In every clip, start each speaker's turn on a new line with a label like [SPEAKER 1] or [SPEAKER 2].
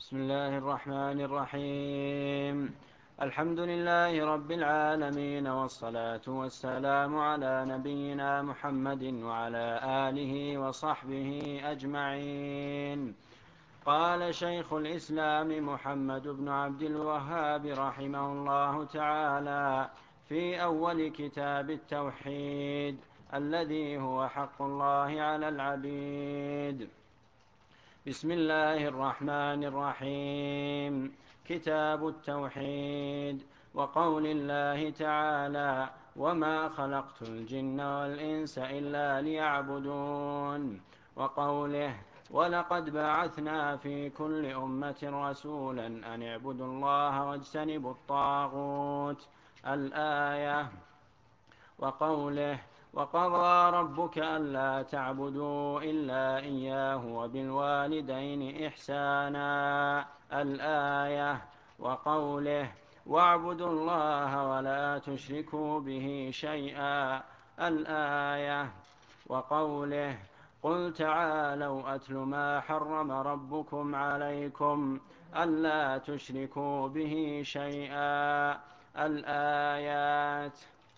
[SPEAKER 1] بسم الله الرحمن الرحيم. الحمد لله رب العالمين، والصلاة والسلام على نبينا محمد وعلى آله وصحبه أجمعين. قال شيخ الإسلام محمد بن عبد الوهاب رحمه الله تعالى في أول كتاب التوحيد الذي هو حق الله على العبيد: بسم الله الرحمن الرحيم. كتاب التوحيد. وقول الله تعالى: وما خلقت الجن والإنس إلا ليعبدون. وقوله: ولقد بعثنا في كل أمة رسولا أن اعبدوا الله واجتنبوا الطاغوت. الآية. وقوله: وقضى ربك ألا تعبدوا إلا إياه وبالوالدين إحسانا. الآية. وقوله: واعبدوا الله ولا تشركوا به شيئا. الآية. وقوله: قل تعالوا أتل ما حرم ربكم عليكم ألا تشركوا به شيئا. الآيات.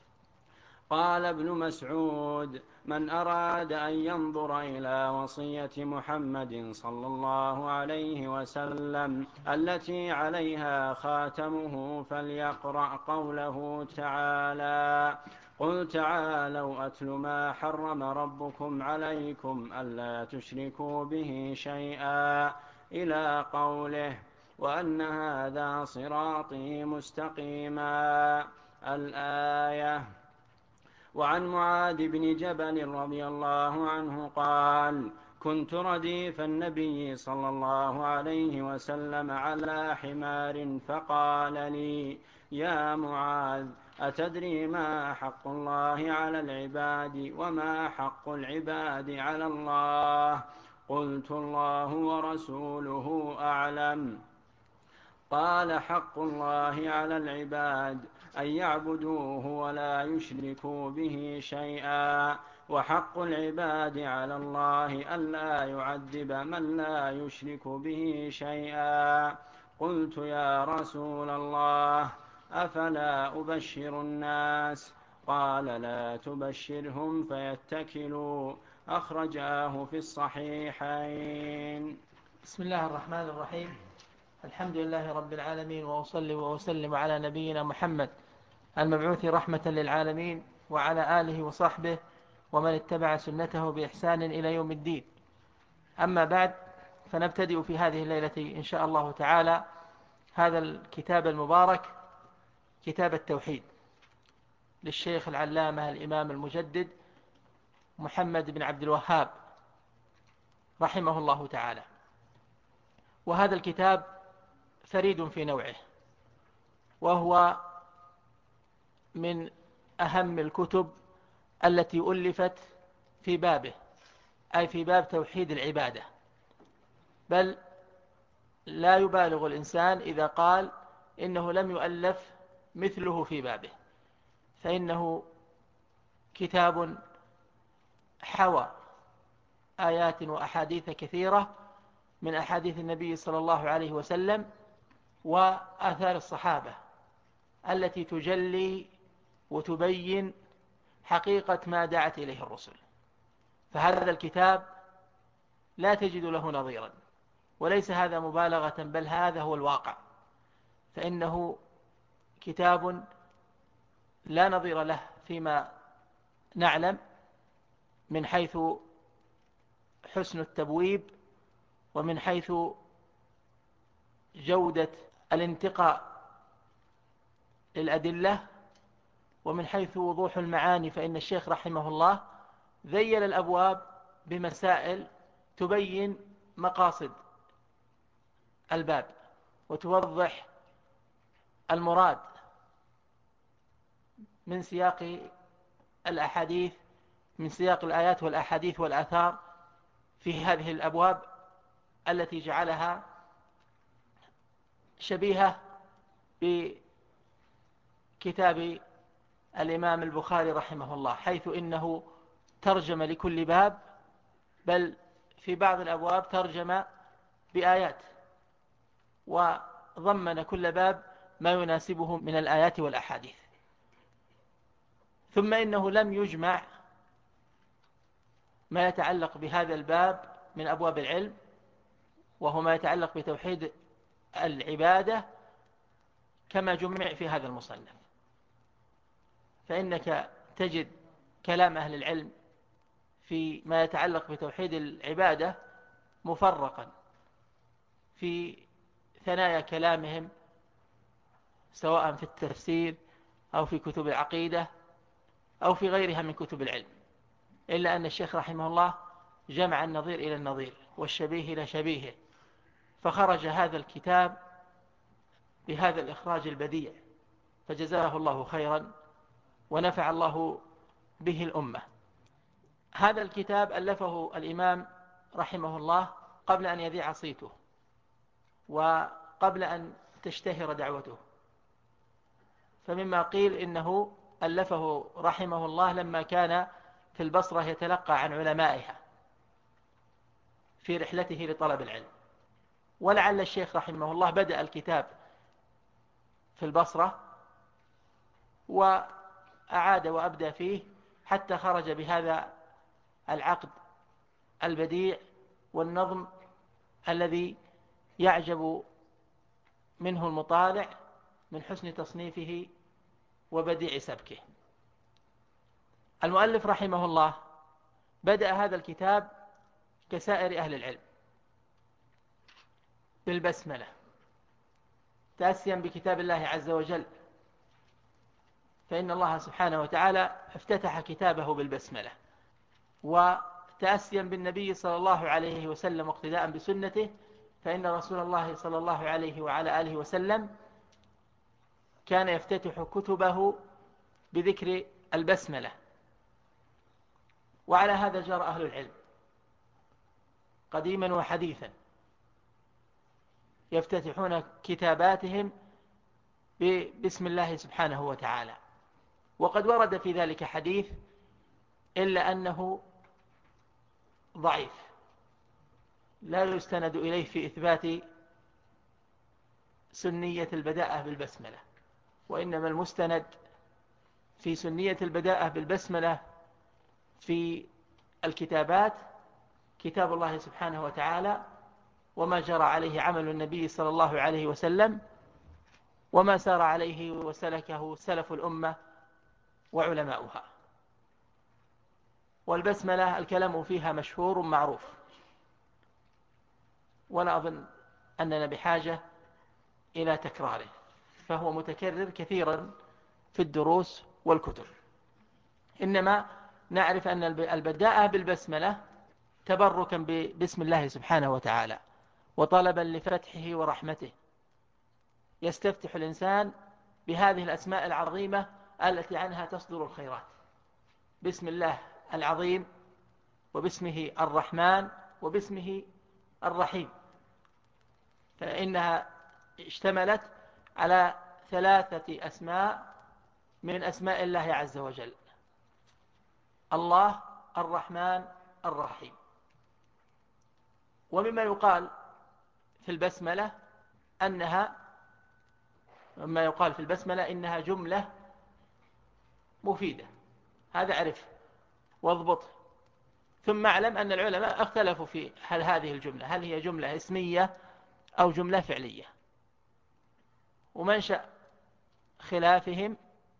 [SPEAKER 1] قال ابن مسعود: من أراد أن ينظر إلى وصية محمد صلى الله عليه وسلم التي عليها خاتمه فليقرأ قوله تعالى: قل تعالوا أتل ما حرم ربكم عليكم ألا تشركوا به شيئا إلى قوله: وأن هذا صراطي مستقيما. الآية. وعن معاذ بن جبل رضي الله عنه قال: كنت رديف النبي صلى الله عليه وسلم على حمار فقال لي: يا معاذ، أتدري ما حق الله على العباد وما حق العباد على الله؟ قلت: الله ورسوله أعلم. قال: حق الله على العباد أن يعبدوه ولا يشركوا به شيئا، وحق العباد على الله ألا يعذب من لا يشرك به شيئا. قلت: يا رسول الله، أفلا أبشر الناس؟ قال: لا تبشرهم فيتكلوا. أخرجاه في الصحيحين.
[SPEAKER 2] بسم الله الرحمن الرحيم. الحمد لله رب العالمين، وأصلي وأسلم على نبينا محمد المبعوث رحمة للعالمين، وعلى آله وصحبه ومن اتبع سنته بإحسان إلى يوم الدين. أما بعد، فنبتدئ في هذه الليلة إن شاء الله تعالى هذا الكتاب المبارك، كتاب التوحيد للشيخ العلامة الإمام المجدد محمد بن عبد الوهاب رحمه الله تعالى. وهذا الكتاب فريد في نوعه، وهو من أهم الكتب التي ألفت في بابه، أي في باب توحيد العبادة. بل لا يبالغ الإنسان إذا قال إنه لم يؤلف مثله في بابه، فإنه كتاب حوى آيات وأحاديث كثيرة من أحاديث النبي صلى الله عليه وسلم وآثار الصحابة التي تجلي وتبين حقيقة ما دعت إليه الرسل. فهذا الكتاب لا تجد له نظيرا، وليس هذا مبالغة، بل هذا هو الواقع. فإنه كتاب لا نظير له فيما نعلم من حيث حسن التبويب، ومن حيث جودة الانتقاء للأدلة، ومن حيث وضوح المعاني. فإن الشيخ رحمه الله ذيل الأبواب بمسائل تبين مقاصد الباب وتوضح المراد من سياق الأحاديث، من سياق الآيات والأحاديث والآثار في هذه الأبواب التي جعلها شبيهة بكتاب الإمام البخاري رحمه الله، حيث إنه ترجم لكل باب، بل في بعض الأبواب ترجم بآيات وضمن كل باب ما يناسبه من الآيات والأحاديث. ثم إنه لم يجمع ما يتعلق بهذا الباب من أبواب العلم، وهو ما يتعلق بتوحيد العبادة، كما جمع في هذا المصنف. فإنك تجد كلام أهل العلم في ما يتعلق بتوحيد العبادة مفرقا في ثنايا كلامهم، سواء في التفسير أو في كتب العقيدة أو في غيرها من كتب العلم، إلا أن الشيخ رحمه الله جمع النظير إلى النظير والشبيه إلى شبيهه، فخرج هذا الكتاب بهذا الإخراج البديع، فجزاه الله خيرا ونفع الله به الأمة. هذا الكتاب ألفه الإمام رحمه الله قبل أن يذيع صيته وقبل أن تشتهر دعوته، فمما قيل إنه ألفه رحمه الله لما كان في البصرة يتلقى عن علمائها في رحلته لطلب العلم. ولعل الشيخ رحمه الله بدأ الكتاب في البصرة وأعاد وأبدى فيه حتى خرج بهذا العقد البديع والنظم الذي يعجب منه المطالع من حسن تصنيفه وبديع سبكه. المؤلف رحمه الله بدأ هذا الكتاب كسائر أهل العلم بالبسملة، تأسيا بكتاب الله عز وجل، فإن الله سبحانه وتعالى افتتح كتابه بالبسملة، وتأسيا بالنبي صلى الله عليه وسلم واقتداء بسنته، فإن رسول الله صلى الله عليه وعلى آله وسلم كان يفتتح كتبه بذكر البسملة. وعلى هذا جرى أهل العلم قديما وحديثا، يفتتحون كتاباتهم بسم الله سبحانه وتعالى. وقد ورد في ذلك حديث إلا أنه ضعيف لا يستند إليه في إثبات سنية البداءة بالبسملة، وإنما المستند في سنية البداءة بالبسملة في الكتابات كتاب الله سبحانه وتعالى، وما جرى عليه عمل النبي صلى الله عليه وسلم، وما سار عليه وسلكه سلف الأمة وعلماؤها. والبسملة الكلام فيها مشهور معروف، ولا أظن أننا بحاجة إلى تكراره، فهو متكرر كثيرا في الدروس والكتب. إنما نعرف أن البداءة بالبسملة تبركا باسم الله سبحانه وتعالى وطلبا لفتحه ورحمته، يستفتح الإنسان بهذه الأسماء العظيمة التي عنها تصدر الخيرات، باسم الله العظيم وباسمه الرحمن وباسمه الرحيم، فإنها اشتملت على 3 أسماء من أسماء الله عز وجل: الله، الرحمن، الرحيم. ومما يقال في البسملة إنها جملة مفيدة، هذا عرف واضبطه. ثم اعلم أن العلماء اختلفوا في هل هذه الجملة هل هي جملة اسمية أو جملة فعلية، ومنشأ خلافهم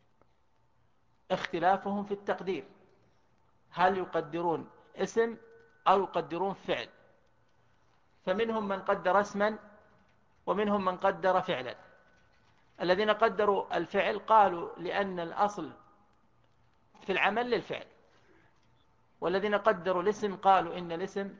[SPEAKER 2] اختلافهم في التقدير، هل يقدرون اسم أو يقدرون فعل، فمنهم من قدر اسما ومنهم من قدر فعلا. الذين قدروا الفعل قالوا لأن الأصل في العمل للفعل، والذين قدروا الاسم قالوا إن الاسم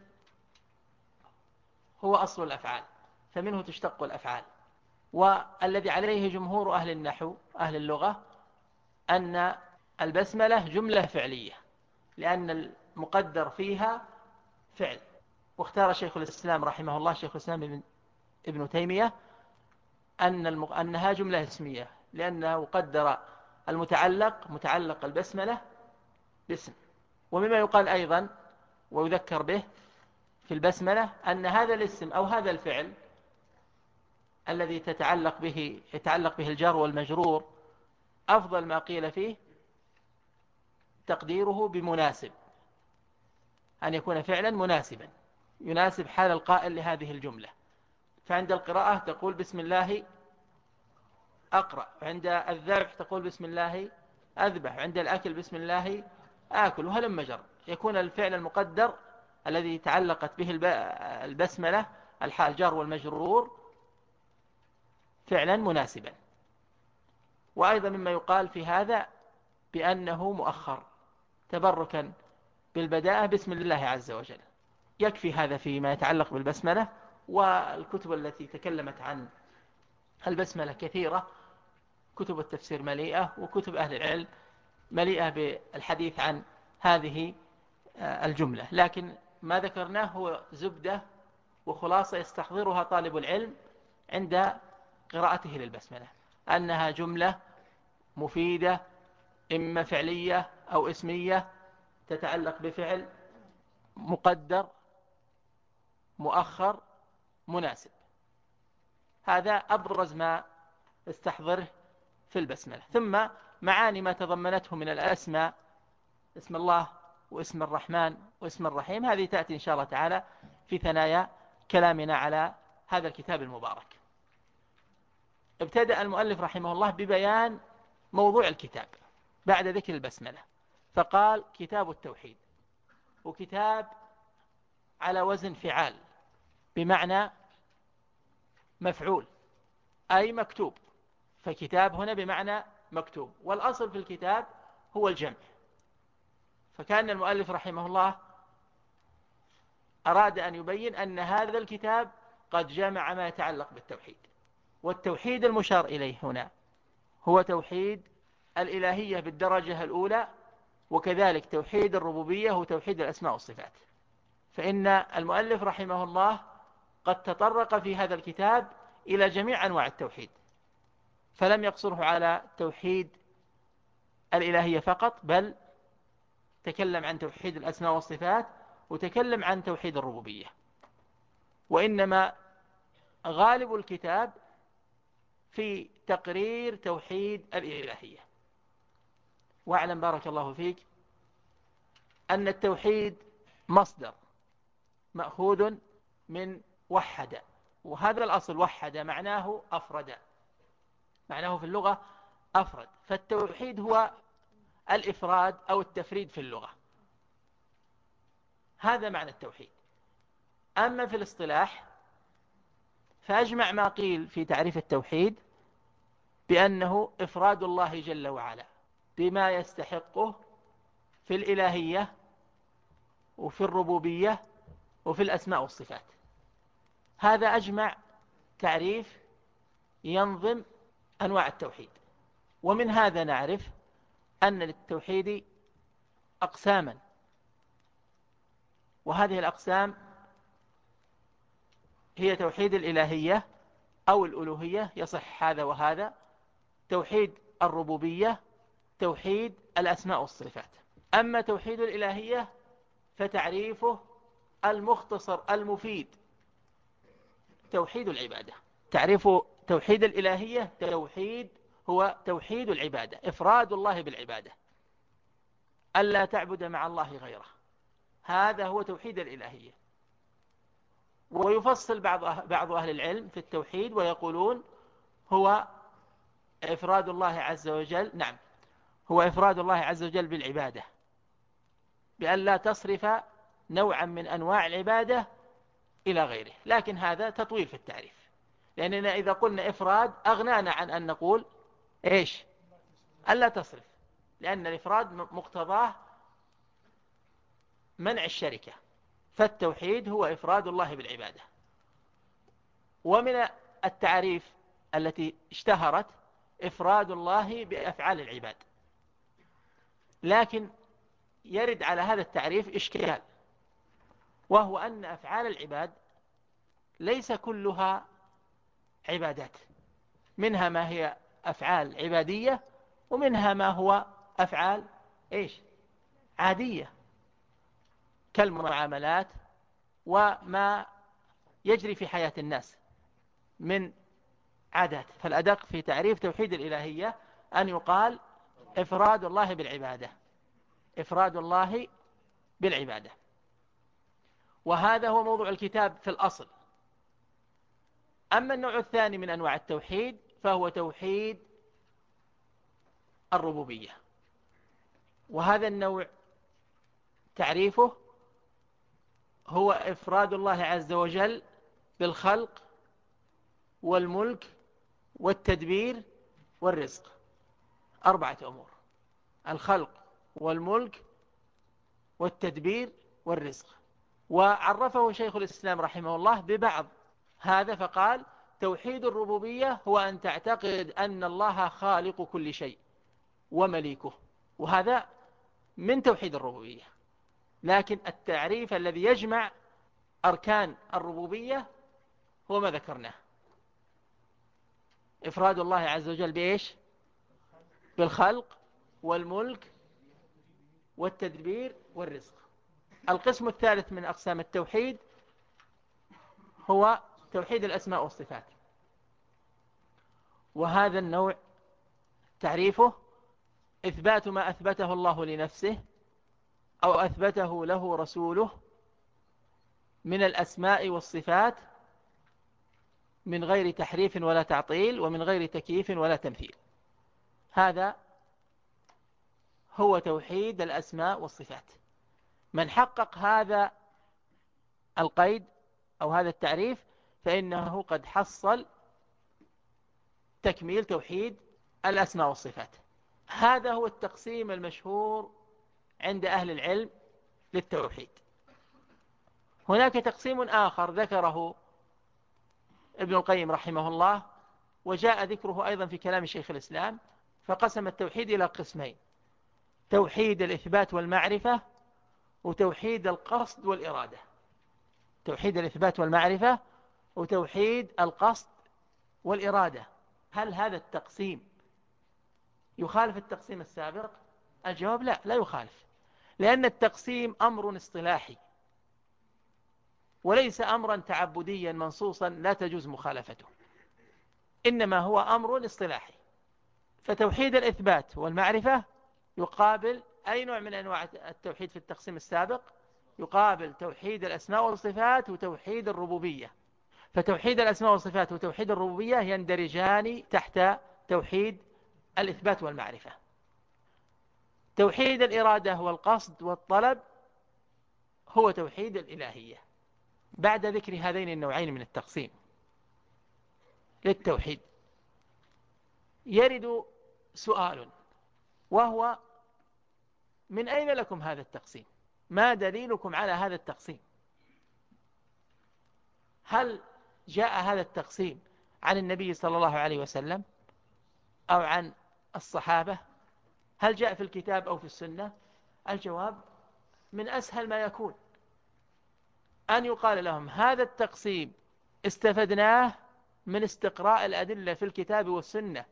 [SPEAKER 2] هو أصل الأفعال، فمنه تشتق الأفعال. والذي عليه جمهور أهل النحو أهل اللغة أن البسملة جملة فعلية، لأن المقدر فيها فعل. واختار شيخ الإسلام رحمه الله شيخ الإسلام ابن تيمية أنها جملة اسمية، لأنه قدر متعلق البسملة باسم. ومما يقال أيضا ويذكر به في البسملة أن هذا الاسم أو هذا الفعل الذي يتعلق به الجار والمجرور أفضل ما قيل فيه تقديره بمناسب، أن يكون فعلا مناسبا يناسب حال القائل لهذه الجملة. فعند القراءة تقول بسم الله أقرأ، وعند الذبح تقول بسم الله أذبح، وعند الأكل بسم الله آكل، وهلم جر. يكون الفعل المقدر الذي تعلقت به البسملة الجار والمجرور فعلا مناسبا. وأيضا مما يقال في هذا بأنه مؤخر تبركا بالبداءة بسم الله عز وجل. يكفي هذا فيما يتعلق بالبسملة. والكتب التي تكلمت عن البسملة كثيرة، كتب التفسير مليئة، وكتب أهل العلم مليئة بالحديث عن هذه الجملة. لكن ما ذكرناه هو زبدة وخلاصة يستحضرها طالب العلم عند قراءته للبسملة، أنها جملة مفيدة إما فعلية أو اسمية تتعلق بفعل مقدر مؤخر مناسب. هذا أبرز ما استحضره في البسملة. ثم معاني ما تضمنته من الأسماء، اسم الله واسم الرحمن واسم الرحيم، هذه تأتي إن شاء الله تعالى في ثنايا كلامنا على هذا الكتاب المبارك. ابتدأ المؤلف رحمه الله ببيان موضوع الكتاب بعد ذكر البسملة، فقال كتاب التوحيد، وكتاب على وزن فعال بمعنى مفعول أي مكتوب، فكتاب هنا بمعنى مكتوب، والأصل في الكتاب هو الجمع. فكان المؤلف رحمه الله أراد أن يبين أن هذا الكتاب قد جمع ما يتعلق بالتوحيد. والتوحيد المشار إليه هنا هو توحيد الإلهية بالدرجة الأولى، وكذلك توحيد الربوبية وتوحيد الأسماء والصفات. فإن المؤلف رحمه الله قد تطرق في هذا الكتاب إلى جميع أنواع التوحيد، فلم يقصره على توحيد الإلهية فقط، بل تكلم عن توحيد الأسماء والصفات وتكلم عن توحيد الربوبية. وإنما غالب الكتاب في تقرير توحيد الإلهية. واعلم بارك الله فيك أن التوحيد مصدر مأخوذ من وحد، وهذا الأصل وحد معناه أفرد، معناه في اللغة أفرد. فالتوحيد هو الإفراد أو التفريد في اللغة، هذا معنى التوحيد. أما في الاصطلاح فأجمع ما قيل في تعريف التوحيد بأنه إفراد الله جل وعلا بما يستحقه في الإلهية وفي الربوبية وفي الأسماء والصفات. هذا أجمع تعريف ينظم أنواع التوحيد. ومن هذا نعرف أن للتوحيد أقساما، وهذه الأقسام هي توحيد الإلهية أو الألوهية، يصح هذا وهذا، توحيد الربوبية، توحيد الأسماء والصفات. أما توحيد الإلهية فتعريفه المختصر المفيد توحيد العبادة. تعريف توحيد الإلهية هو توحيد العبادة، إفراد الله بالعبادة، ألا تعبد مع الله غيره، هذا هو توحيد الإلهية. ويفصل بعض أهل العلم في التوحيد ويقولون هو إفراد الله عز وجل، نعم، هو إفراد الله عز وجل بالعبادة، بأن لا تصرف نوعا من أنواع العبادة إلى غيره. لكن هذا تطويل في التعريف، لأننا إذا قلنا إفراد أغنانا عن أن نقول إيش؟ ألا تصرف، لأن الإفراد مقتضاه منع الشركة. فالتوحيد هو إفراد الله بالعبادة. ومن التعريف التي اشتهرت إفراد الله بأفعال العباد. لكن يرد على هذا التعريف إشكال، وهو أن أفعال العباد ليس كلها عبادات، منها ما هي أفعال عبادية، ومنها ما هو أفعال إيش؟ عادية، كالمعاملات وما يجري في حياة الناس من عادات. فالأدق في تعريف توحيد الإلهية أن يقال إفراد الله بالعبادة، إفراد الله بالعبادة. وهذا هو موضوع الكتاب في الأصل. أما النوع الثاني من أنواع التوحيد فهو توحيد الربوبية، وهذا النوع تعريفه هو إفراد الله عز وجل بالخلق والملك والتدبير والرزق. 4 أمور: الخلق والملك والتدبير والرزق. وعرفه شيخ الإسلام رحمه الله ببعض هذا فقال: توحيد الربوبية هو أن تعتقد أن الله خالق كل شيء ومليكه، وهذا من توحيد الربوبية. لكن التعريف الذي يجمع أركان الربوبية هو ما ذكرناه: إفراد الله عز وجل بإيش؟ بالخلق والملك والتدبير والرزق. القسم الثالث من أقسام التوحيد هو توحيد الأسماء والصفات، وهذا النوع تعريفه إثبات ما أثبته الله لنفسه أو أثبته له رسوله من الأسماء والصفات من غير تحريف ولا تعطيل ومن غير تكييف ولا تمثيل. هذا هو توحيد الأسماء والصفات. من حقق هذا القيد أو هذا التعريف فإنه قد حصل تكميل توحيد الأسماء والصفات. هذا هو التقسيم المشهور عند أهل العلم للتوحيد. هناك تقسيم آخر ذكره ابن القيم رحمه الله، وجاء ذكره أيضا في كلام شيخ الإسلام، فقسم التوحيد إلى قسمين: توحيد الإثبات والمعرفة، وتوحيد القصد والإرادة. توحيد الإثبات والمعرفة وتوحيد القصد والإرادة. هل هذا التقسيم يخالف التقسيم السابق؟ الجواب لا، لا يخالف، لأن التقسيم أمر اصطلاحي وليس أمرا تعبديا منصوصا لا تجوز مخالفته، إنما هو أمر اصطلاحي. فتوحيد الإثبات والمعرفة يقابل أي نوع من أنواع التوحيد في التقسيم السابق؟ يقابل توحيد الأسماء والصفات وتوحيد الربوبية. فتوحيد الأسماء والصفات وتوحيد الربوبية يندرجان تحت توحيد الإثبات والمعرفة. توحيد الإرادة والقصد والطلب هو توحيد الإلهية. بعد ذكر هذين النوعين من التقسيم للتوحيد يرد سؤال، وهو: من أين لكم هذا التقسيم؟ ما دليلكم على هذا التقسيم؟ هل جاء هذا التقسيم عن النبي صلى الله عليه وسلم أو عن الصحابة؟ هل جاء في الكتاب أو في السنة؟ الجواب: من أسهل ما يكون أن يقال لهم هذا التقسيم استفدناه من استقراء الأدلة في الكتاب والسنة،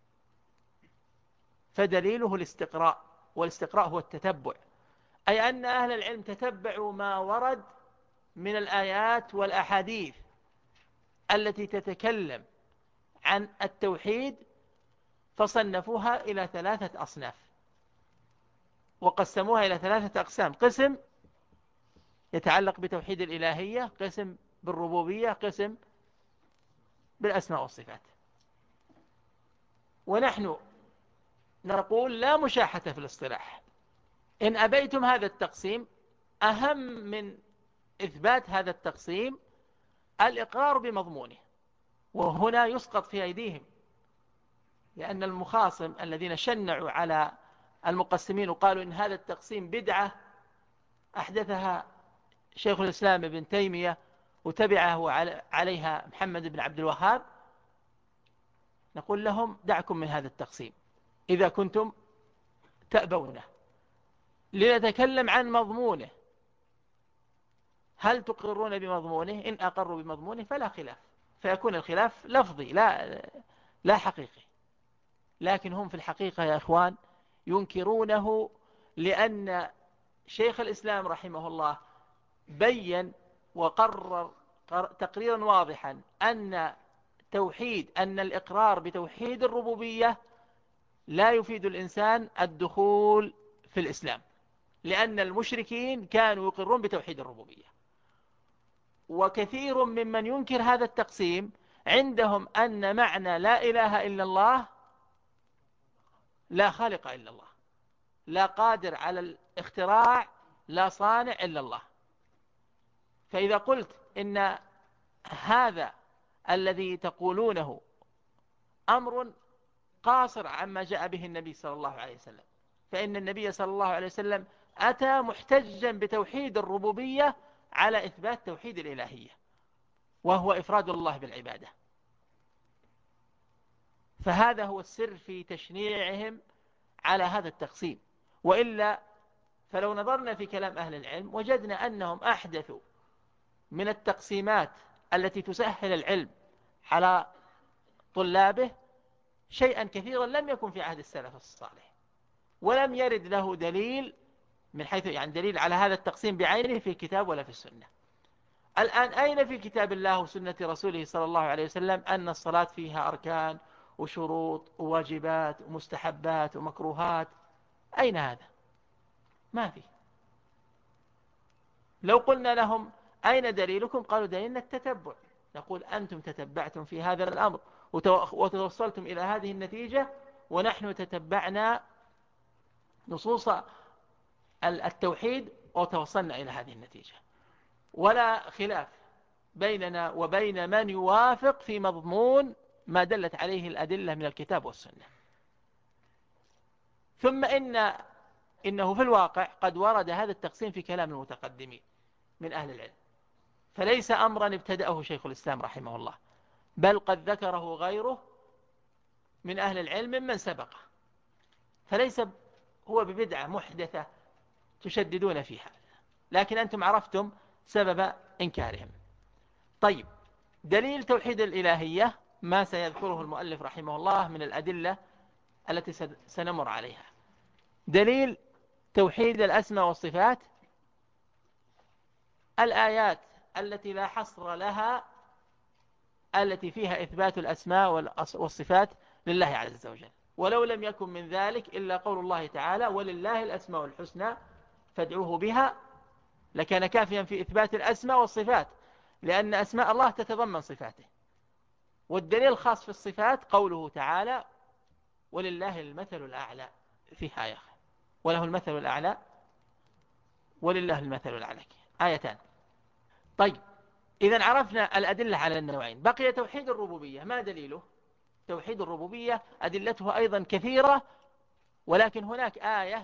[SPEAKER 2] فدليله الاستقراء، والاستقراء هو التتبع، أي أن أهل العلم تتبعوا ما ورد من الآيات والأحاديث التي تتكلم عن التوحيد فصنفوها إلى 3 أصناف، وقسموها إلى 3 أقسام: قسم يتعلق بتوحيد الإلهية، قسم بالربوبية، قسم بالأسماء والصفات. ونحن نقول لا مشاحة في الاصطلاح. إن أبيتم هذا التقسيم، أهم من إثبات هذا التقسيم الإقرار بمضمونه، وهنا يسقط في أيديهم، لأن المخاصم الذين شنعوا على المقسمين وقالوا إن هذا التقسيم بدعة أحدثها شيخ الإسلام ابن تيمية وتبعه عليها محمد بن عبد الوهاب، نقول لهم: دعكم من هذا التقسيم إذا كنتم تأبونه، لنتكلم عن مضمونه. هل تقرون بمضمونه؟ إن أقروا بمضمونه فلا خلاف، فيكون الخلاف لفظي لا حقيقي. لكن هم في الحقيقة يا إخوان ينكرونه، لأن شيخ الإسلام رحمه الله بيّن وقرر تقريرا واضحا أن توحيد أن الإقرار بتوحيد الربوبية لا يفيد الإنسان الدخول في الإسلام، لأن المشركين كانوا يقرون بتوحيد الربوبية. وكثير ممن ينكر هذا التقسيم عندهم أن معنى لا إله إلا الله لا خالق إلا الله، لا قادر على الاختراع، لا صانع إلا الله. فإذا قلت إن هذا الذي تقولونه أمر قاصر عما جاء به النبي صلى الله عليه وسلم، فإن النبي صلى الله عليه وسلم أتى محتجا بتوحيد الربوبية على إثبات توحيد الإلهية، وهو إفراد الله بالعبادة. فهذا هو السر في تشنيعهم على هذا التقسيم. وإلا فلو نظرنا في كلام أهل العلم وجدنا أنهم أحدثوا من التقسيمات التي تسهل العلم على طلابه شيئا كثيرا لم يكن في عهد السلف الصالح، ولم يرد له دليل من حيث يعني دليل على هذا التقسيم بعينه في الكتاب ولا في السنة. الآن أين في كتاب الله وسنة رسوله صلى الله عليه وسلم أن الصلاة فيها أركان وشروط وواجبات ومستحبات ومكروهات؟ أين هذا؟ ما في. لو قلنا لهم أين دليلكم؟ قالوا دليلنا التتبع. نقول أنتم تتبعتم في هذا الأمر وتوصلتم إلى هذه النتيجة، ونحن تتبعنا نصوص التوحيد وتوصلنا إلى هذه النتيجة، ولا خلاف بيننا وبين من يوافق في مضمون ما دلت عليه الأدلة من الكتاب والسنة. ثم إنه في الواقع قد ورد هذا التقسيم في كلام المتقدمين من أهل العلم، فليس أمرا ابتدأه شيخ الإسلام رحمه الله، بل قد ذكره غيره من أهل العلم ممن سبقه، فليس هو ببدعة محدثة تشددون فيها، لكن أنتم عرفتم سبب إنكارهم. طيب، دليل توحيد الإلهية ما سيذكره المؤلف رحمه الله من الأدلة التي سنمر عليها. دليل توحيد الأسماء والصفات الآيات التي لا حصر لها، التي فيها إثبات الأسماء والصفات لله عز وجل، ولو لم يكن من ذلك إلا قول الله تعالى ولله الأسماء الحسنى فادعوه بها، لكان كافيا في إثبات الأسماء والصفات، لأن أسماء الله تتضمن صفاته. والدليل الخاص في الصفات قوله تعالى ولله المثل الأعلى في آية، وله المثل الأعلى ولله المثل الأعلى، آيتان. طيب، إذا عرفنا الأدلة على النوعين، بقي توحيد الربوبية. ما دليله؟ توحيد الربوبية أدلته أيضا كثيرة، ولكن هناك آية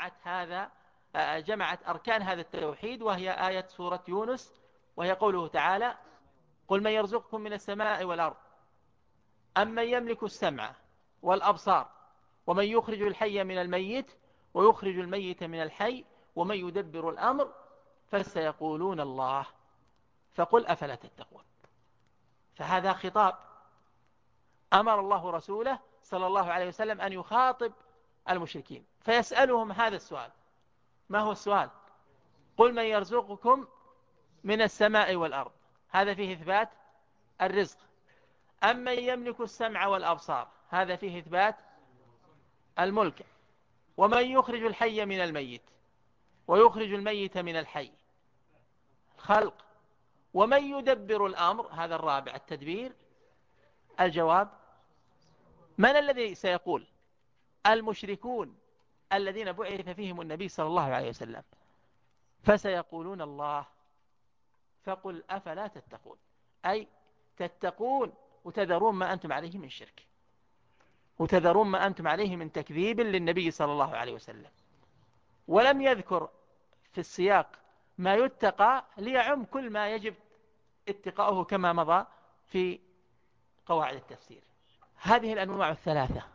[SPEAKER 2] جمعت أركان هذا التوحيد، وهي آية سورة يونس، وهي قوله تعالى قل من يرزقكم من السماء والأرض أمن يملك السمع والأبصار ومن يخرج الحي من الميت ويخرج الميت من الحي ومن يدبر الأمر فسيقولون الله فقل أفلا تتقون. فهذا خطاب أمر الله رسوله صلى الله عليه وسلم أن يخاطب المشركين فيسألهم هذا السؤال. ما هو السؤال؟ قل من يرزقكم من السماء والأرض، هذا فيه إثبات الرزق. أمن يملك السمع والأبصار، هذا فيه إثبات الملك. ومن يخرج الحي من الميت ويخرج الميت من الحي، خلق. ومن يدبر الأمر، هذا الرابع التدبير. الجواب من الذي سيقول؟ المشركون الذين بعث فيهم النبي صلى الله عليه وسلم، فسيقولون الله فقل أفلا تتقون، أي تتقون وتذرون ما أنتم عليه من شرك، وتذرون ما أنتم عليه من تكذيب للنبي صلى الله عليه وسلم. ولم يذكر في السياق ما يتقى ليعم كل ما يجب اتقاؤه كما مضى في قواعد التفسير. هذه الأنواع الثلاثة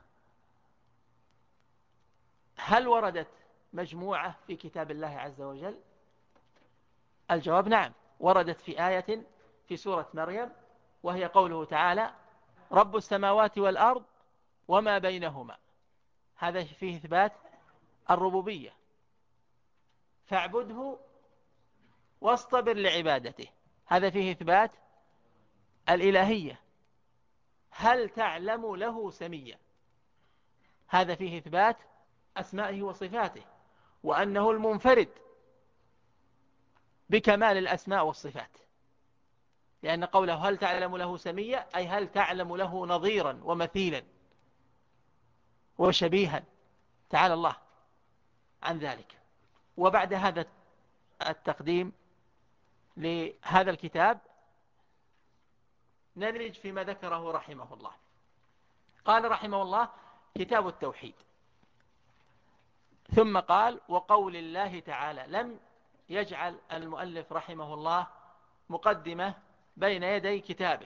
[SPEAKER 2] هل وردت مجموعة في كتاب الله عز وجل؟ الجواب نعم، وردت في آية في سورة مريم، وهي قوله تعالى رب السماوات والأرض وما بينهما، هذا فيه إثبات الربوبية. فاعبده واصطبر لعبادته، هذا فيه إثبات الإلهية. هل تعلم له سميا. هذا فيه إثبات أسمائه وصفاته، وأنه المنفرد بكمال الأسماء والصفات، لأن قوله هل تعلم له سميا أي هل تعلم له نظيرا ومثيلا وشبيها، تعالى الله عن ذلك. وبعد هذا التقديم لهذا الكتاب نلج فيما ذكره رحمه الله. قال رحمه الله: كتاب التوحيد. ثم قال: وقول الله تعالى. لم يجعل المؤلف رحمه الله مقدمة بين يدي كتابه،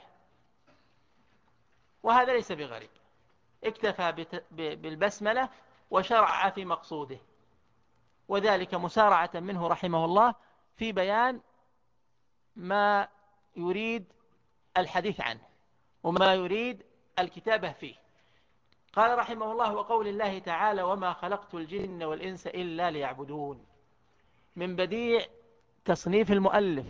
[SPEAKER 2] وهذا ليس بغريب، اكتفى بالبسملة وشرع في مقصوده، وذلك مسارعة منه رحمه الله في بيان ما يريد الحديث عنه وما يريد الكتابة فيه. قال رحمه الله: وقول الله تعالى: وما خلقت الجن والإنس إلا ليعبدون. من بديع تصنيف المؤلف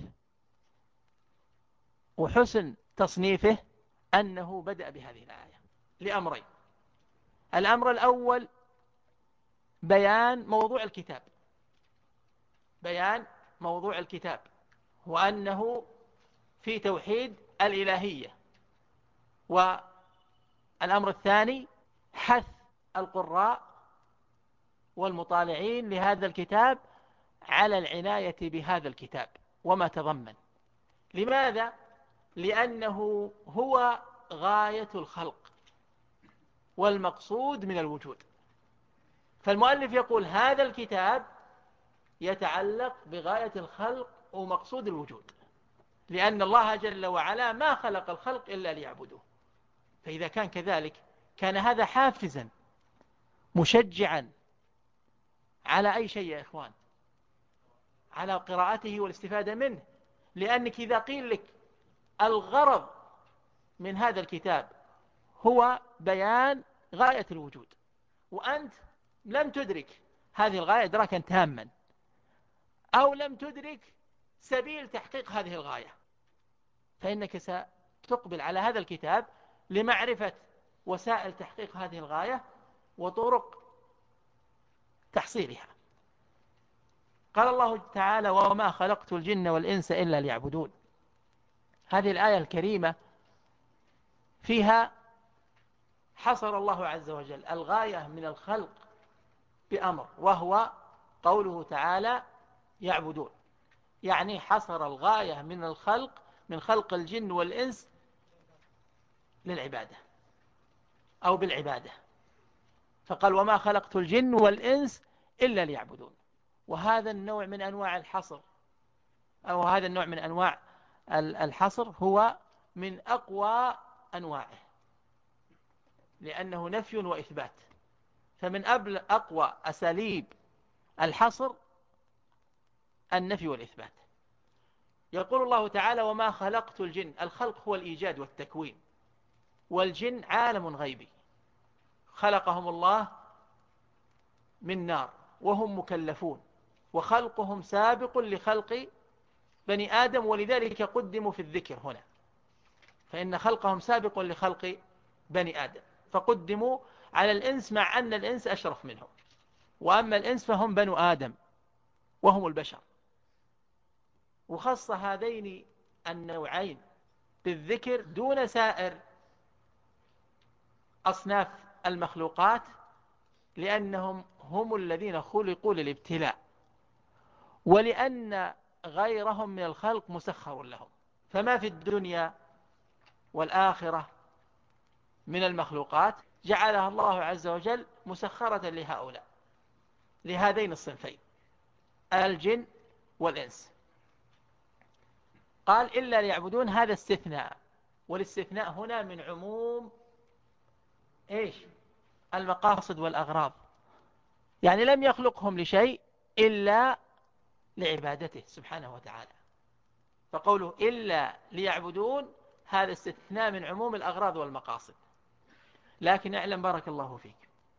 [SPEAKER 2] وحسن تصنيفه أنه بدأ بهذه الآية لأمرين. الأمر الأول بيان موضوع الكتاب، بيان موضوع الكتاب، وأنه في توحيد الإلهية. والأمر الثاني حث القراء والمطالعين لهذا الكتاب على العناية بهذا الكتاب وما تضمن. لماذا؟ لأنه هو غاية الخلق والمقصود من الوجود. فالمؤلف يقول هذا الكتاب يتعلق بغاية الخلق ومقصود الوجود، لأن الله جل وعلا ما خلق الخلق إلا ليعبدوه. فإذا كان كذلك كان هذا حافزا مشجعا على أي شيء يا إخوان، على قراءته والاستفادة منه. لأنك إذا قيل لك الغرض من هذا الكتاب هو بيان غاية الوجود، وأنت لم تدرك هذه الغاية إدراكا تاما، أو لم تدرك سبيل تحقيق هذه الغاية، فإنك ستقبل على هذا الكتاب لمعرفة وسائل تحقيق هذه الغاية وطرق تحصيلها. قال الله تعالى: وما خلقت الجن والإنس إلا ليعبدون. هذه الآية الكريمة فيها حصر الله عز وجل الغاية من الخلق بأمر، وهو قوله تعالى: يعبدون. يعني حصر الغاية من الخلق، من خلق الجن والإنس، للعبادة أو بالعبادة، فقال: وما خلقت الجن والإنس إلا ليعبدون. وهذا النوع من أنواع الحصر، أو هذا النوع من أنواع الحصر هو من أقوى أنواعه، لأنه نفي وإثبات. فمن أقوى أساليب الحصر النفي والإثبات. يقول الله تعالى: وما خلقت الجن. الخلق هو الإيجاد والتكوين، والجن عالم غيبي خلقهم الله من نار وهم مكلفون، وخلقهم سابق لخلق بني آدم، ولذلك قدموا في الذكر هنا، فإن خلقهم سابق لخلق بني آدم، فقدموا على الإنس مع أن الإنس أشرف منهم، وأما الإنس فهم بنو آدم وهم البشر. وخص هذين النوعين بالذكر دون سائر أصناف المخلوقات، لأنهم هم الذين خلقوا للابتلاء، ولأن غيرهم من الخلق مسخر لهم. فما في الدنيا والآخرة من المخلوقات جعلها الله عز وجل مسخرة لهؤلاء، لهذين الصنفين، الجن والإنس. قال: إلا ليعبدون. هذا استثناء، والاستثناء هنا من عموم إيش؟ المقاصد والأغراض. يعني لم يخلقهم لشيء إلا لعبادته سبحانه وتعالى. فقوله إلا ليعبدون هذا استثناء من عموم الأغراض والمقاصد. لكن اعلم بارك الله فيك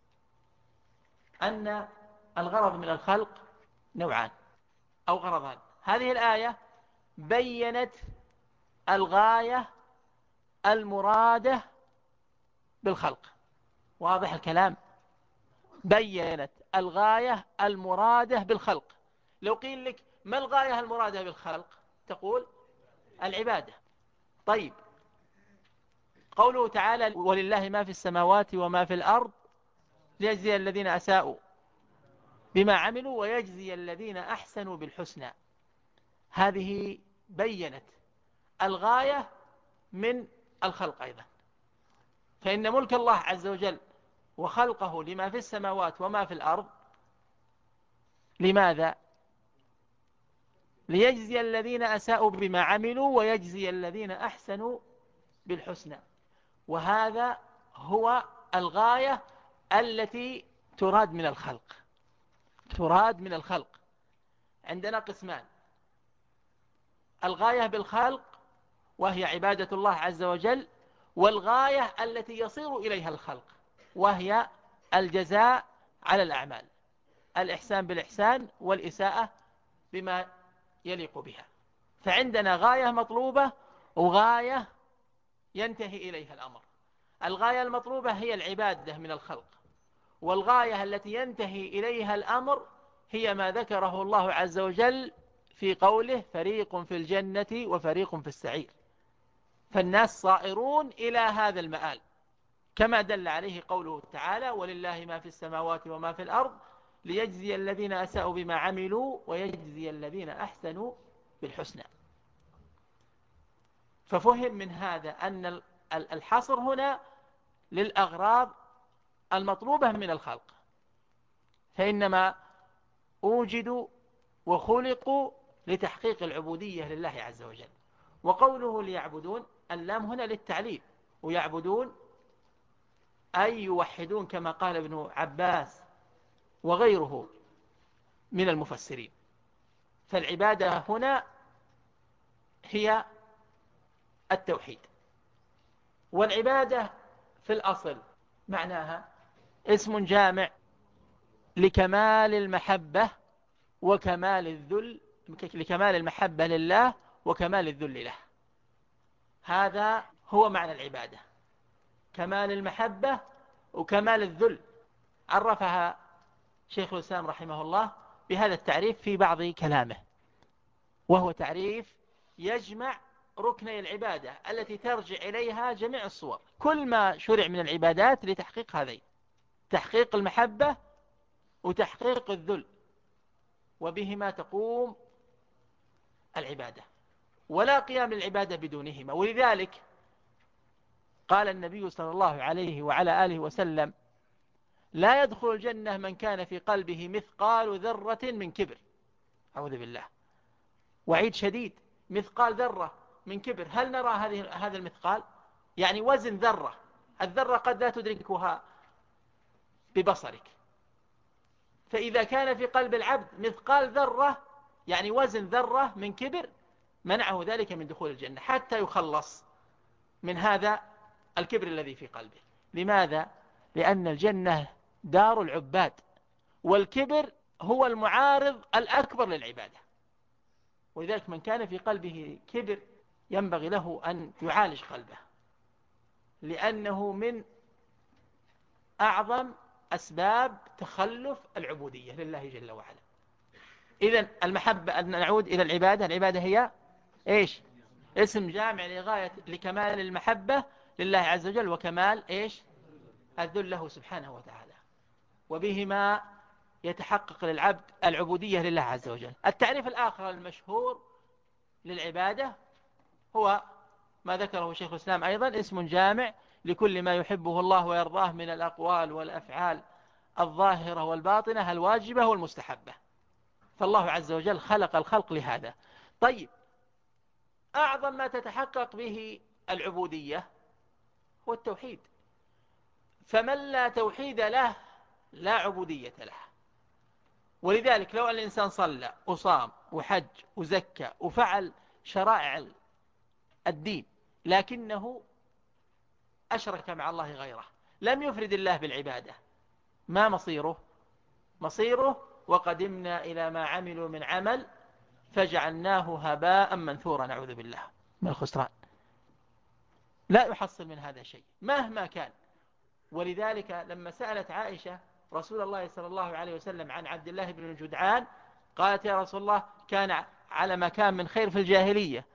[SPEAKER 2] أن الغرض من الخلق نوعان أو غرضان. هذه الآية بيّنت الغاية المرادة بالخلق. واضح الكلام؟ بينت الغاية المرادة بالخلق. لو قيل لك ما الغاية المرادة بالخلق تقول العبادة. طيب، قوله تعالى ولله ما في السماوات وما في الأرض ليجزي الذين أساءوا بما عملوا ويجزي الذين أحسنوا بالحسنى، هذه بينت الغاية من الخلق أيضا. فإن ملك الله عز وجل وخلقه لما في السماوات وما في الأرض، لماذا؟ ليجزي الذين أساءوا بما عملوا ويجزي الذين أحسنوا بالحسنى. وهذا هو الغاية التي تراد من الخلق. تراد من الخلق. عندنا قسمان: الغاية بالخلق وهي عبادة الله عز وجل، والغاية التي يصير إليها الخلق وهي الجزاء على الأعمال، الإحسان بالإحسان والإساءة بما يليق بها. فعندنا غاية مطلوبة وغاية ينتهي إليها الأمر. الغاية المطلوبة هي العبادة من الخلق، والغاية التي ينتهي إليها الأمر هي ما ذكره الله عز وجل في قوله فريق في الجنة وفريق في السعير. فالناس صائرون إلى هذا المآل، كما دل عليه قوله تعالى ولله ما في السماوات وما في الأرض ليجزي الذين أساءوا بما عملوا ويجزي الذين أحسنوا بالحسنى. ففهم من هذا أن الحصر هنا للأغراض المطلوبة من الخلق، فإنما أوجدوا وخلقوا لتحقيق العبودية لله عز وجل. وقوله ليعبدون، اللام هنا للتعليل، ويعبدون أي يوحدون كما قال ابن عباس وغيره من المفسرين. فالعبادة هنا هي التوحيد. والعبادة في الأصل معناها اسم جامع لكمال المحبة وكمال الذل، لكمال المحبة لله وكمال الذل له. هذا هو معنى العبادة، كمال المحبة وكمال الذل. عرفها شيخ الإسلام رحمه الله بهذا التعريف في بعض كلامه، وهو تعريف يجمع ركني العبادة التي ترجع إليها جميع الصور. كل ما شرع من العبادات لتحقيق هذين: تحقيق المحبة وتحقيق الذل، وبهما تقوم العبادة، ولا قيام للعبادة بدونهما. ولذلك قال النبي صلى الله عليه وعلى آله وسلم لا يدخل الجنة من كان في قلبه مثقال ذرة من كبر. أعوذ بالله، وعيد شديد. مثقال ذرة من كبر، هل نرى هذا المثقال؟ يعني وزن ذرة. الذرة قد لا تدركها ببصرك، فإذا كان في قلب العبد مثقال ذرة يعني وزن ذرة من كبر، منعه ذلك من دخول الجنة حتى يخلص من هذا الكبر الذي في قلبه. لماذا؟ لأن الجنة دار العباد، والكبر هو المعارض الأكبر للعبادة. ولذلك من كان في قلبه كبر ينبغي له أن يعالج قلبه، لأنه من أعظم أسباب تخلف العبودية لله جل وعلا. إذن المحبة، أن نعود إلى العبادة. العبادة هي إيش؟ اسم جامع لغاية لكمال المحبة لله عز وجل وكمال إيش؟ الذل له سبحانه وتعالى، وبهما يتحقق للعبد العبودية لله عز وجل. التعريف الآخر المشهور للعبادة هو ما ذكره شيخ الإسلام أيضا: اسم جامع لكل ما يحبه الله ويرضاه من الأقوال والأفعال الظاهرة والباطنة الواجبة والمستحبة. فالله عز وجل خلق الخلق لهذا. طيب، أعظم ما تتحقق به العبودية هو التوحيد. فمن لا توحيد له لا عبودية له. ولذلك لو أن الإنسان صلى وصام وحج وزكى وفعل شرائع الدين لكنه أشرك مع الله غيره، لم يفرد الله بالعبادة، ما مصيره؟ مصيره وقدمنا إلى ما عملوا من عمل فجعلناه هباء منثورا، نعوذ بالله من الخسران. لا يحصل من هذا شيء مهما كان. ولذلك لما سألت عائشة رسول الله صلى الله عليه وسلم عن عبد الله بن جدعان قالت يا رسول الله كان على ما كان من خير في الجاهلية،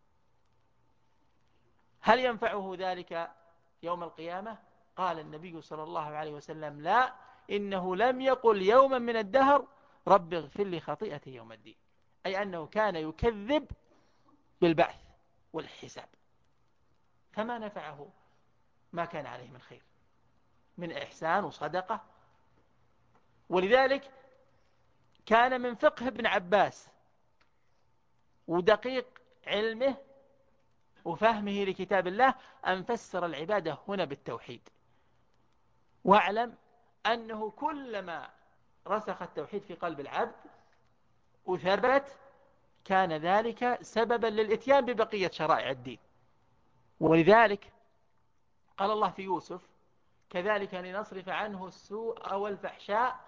[SPEAKER 2] هل ينفعه ذلك يوم القيامة؟ قال النبي صلى الله عليه وسلم لا، إنه لم يقل يوما من الدهر رب اغفر لي خطيئتي يوم الدين، أي أنه كان يكذب بالبعث والحساب، فما نفعه ما كان عليه من خير من إحسان وصدقة. ولذلك كان من فقه ابن عباس ودقيق علمه وفهمه لكتاب الله أن فسر العبادة هنا بالتوحيد. واعلم أنه كلما رسخ التوحيد في قلب العبد وثبت كان ذلك سببا للإتيان ببقية شرائع الدين. ولذلك قال الله في يوسف كذلك لنصرف عنه السوء والفحشاء.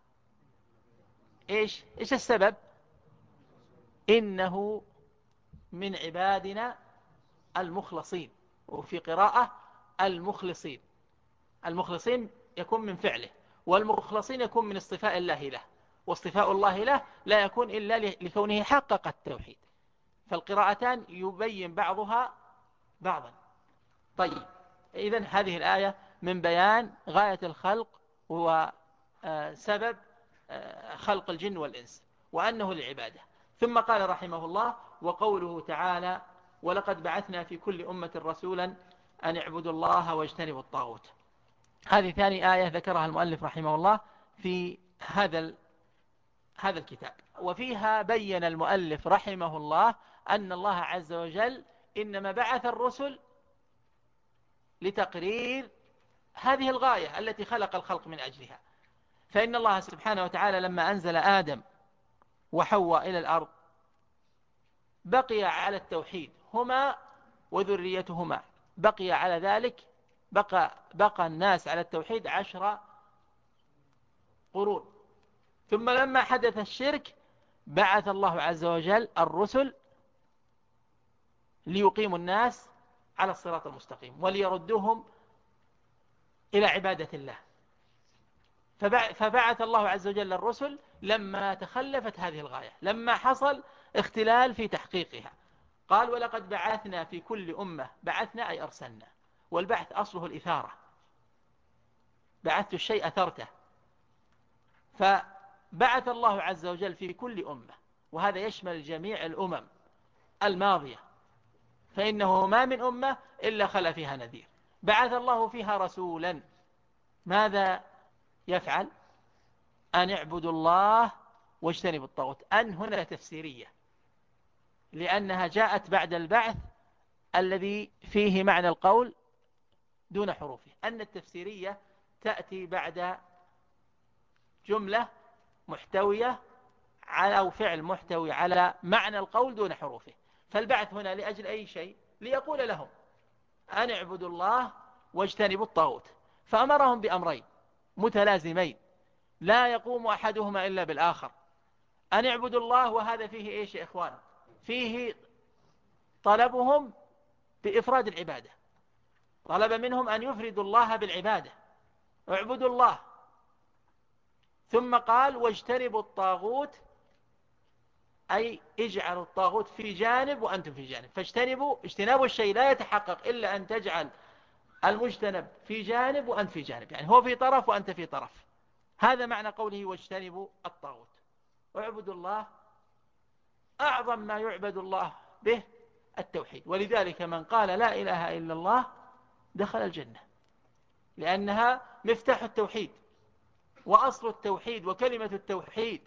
[SPEAKER 2] إيش السبب؟ إنه من عبادنا المخلصين، وفي قراءة المخلصين. المخلصين يكون من فعله، والمخلصين يكون من اصطفاء الله له، واصطفاء الله له لا يكون إلا لكونه حقق التوحيد. فالقراءتان يبين بعضها بعضا. طيب، إذن هذه الآية من بيان غاية الخلق وسبب خلق الجن والإنس وأنه العبادة. ثم قال رحمه الله وقوله تعالى ولقد بعثنا في كل أمة رسولا أن اعبدوا الله واجتنبوا الطاغوت. هذه ثاني آية ذكرها المؤلف رحمه الله في هذا الكتاب، وفيها بين المؤلف رحمه الله أن الله عز وجل إنما بعث الرسل لتقرير هذه الغاية التي خلق الخلق من أجلها. فإن الله سبحانه وتعالى لما أنزل آدم وحواء إلى الأرض بقي على التوحيد هما وذريتهما، بقي على ذلك، بقى الناس على التوحيد 10 قرون. ثم لما حدث الشرك بعث الله عز وجل الرسل ليقيموا الناس على الصراط المستقيم وليردوهم إلى عبادة الله. فبعث الله عز وجل الرسل لما تخلفت هذه الغاية، لما حصل اختلال في تحقيقها. قال ولقد بعثنا في كل أمة، بعثنا أي أرسلنا، والبعث أصله الإثارة، بعثت الشيء أثرته. فبعث الله عز وجل في كل أمة، وهذا يشمل جميع الأمم الماضية، فإنه ما من أمة إلا خلا فيها نذير. بعث الله فيها رسولا، ماذا يفعل؟ أن اعبدوا الله واجتنبوا الطاغوت. أن هنا تفسيرية، لأنها جاءت بعد البعث الذي فيه معنى القول دون حروفه. أن التفسيرية تأتي بعد جملة محتوية على أو فعل محتوي على معنى القول دون حروفه. فالبعث هنا لأجل أي شيء؟ ليقول لهم أن اعبدوا الله واجتنبوا الطاغوت. فأمرهم بأمرين متلازمين لا يقوم أحدهما إلا بالآخر. أن اعبدوا الله، وهذا فيه إيش يا إخوان؟ فيه طلبهم بإفراد العبادة، طلب منهم أن يفردوا الله بالعبادة، اعبدوا الله. ثم قال واجتنبوا الطاغوت، أي اجعلوا الطاغوت في جانب وأنتم في جانب. فاجتنبوا، اجتناب الشيء لا يتحقق إلا أن تجعل المجتنب في جانب وأنت في جانب، يعني هو في طرف وأنت في طرف. هذا معنى قوله واجتنبوا الطاغوت. اعبدوا الله، أعظم ما يعبد الله به التوحيد. ولذلك من قال لا إله إلا الله دخل الجنة، لأنها مفتاح التوحيد وأصل التوحيد وكلمة التوحيد.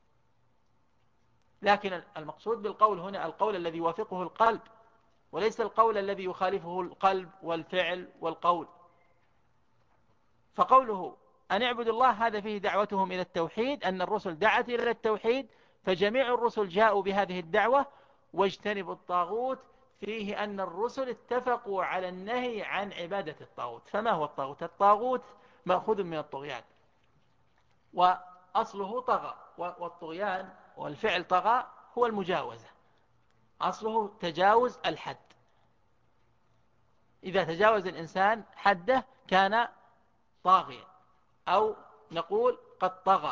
[SPEAKER 2] لكن المقصود بالقول هنا القول الذي يوافقه القلب، وليس القول الذي يخالفه القلب والفعل والقول. فقوله أن اعبدوا الله هذا فيه دعوتهم إلى التوحيد، أن الرسل دعت إلى التوحيد، فجميع الرسل جاءوا بهذه الدعوة. واجتنبوا الطاغوت فيه أن الرسل اتفقوا على النهي عن عبادة الطاغوت. فما هو الطاغوت؟ الطاغوت مأخوذ من الطغيان، وأصله طغى، والطغيان والفعل طغى هو المجاوزة، أصله تجاوز الحد. إذا تجاوز الإنسان حده كان طاغيا، أو نقول قد طغى.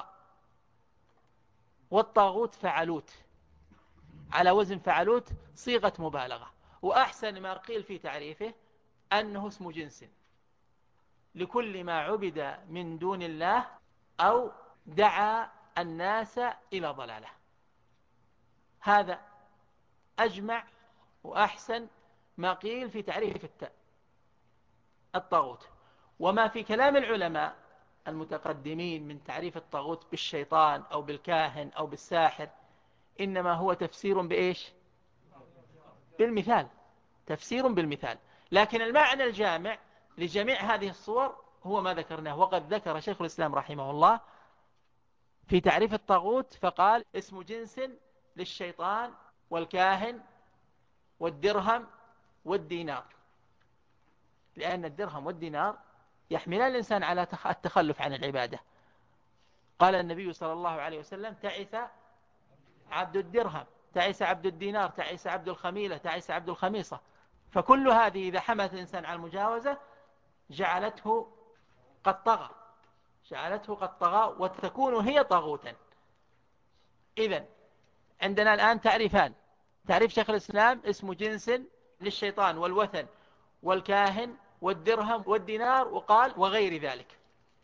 [SPEAKER 2] والطاغوت فعلوت، على وزن فعلوت، صيغة مبالغة. وأحسن ما قيل في تعريفه أنه اسم جنس لكل ما عبد من دون الله أو دعا الناس إلى ضلاله. هذا أجمع وأحسن ما قيل في تعريف الطاغوت. وما في كلام العلماء المتقدمين من تعريف الطاغوت بالشيطان أو بالكاهن أو بالساحر إنما هو تفسير بإيش؟ بالمثال، تفسير بالمثال. لكن المعنى الجامع لجميع هذه الصور هو ما ذكرناه. وقد ذكر شيخ الإسلام رحمه الله في تعريف الطاغوت فقال: اسم جنس للشيطان والكاهن والدرهم والدينار، لأن الدرهم والدينار يحملان الإنسان على التخلف عن العبادة. قال النبي صلى الله عليه وسلم: تعس عبد الدرهم، تعس عبد الدينار، تعس عبد الخميلة، تعس عبد الخميصة. فكل هذه إذا حملت الإنسان على المجاوزة جعلته قد طغى، جعلته قد طغى، وتكون هي طاغوتا. إذن عندنا الآن تعريفان: تعريف شيخ الإسلام اسم جنس للشيطان والوثن والكاهن والدرهم والدينار، وقال وغير ذلك.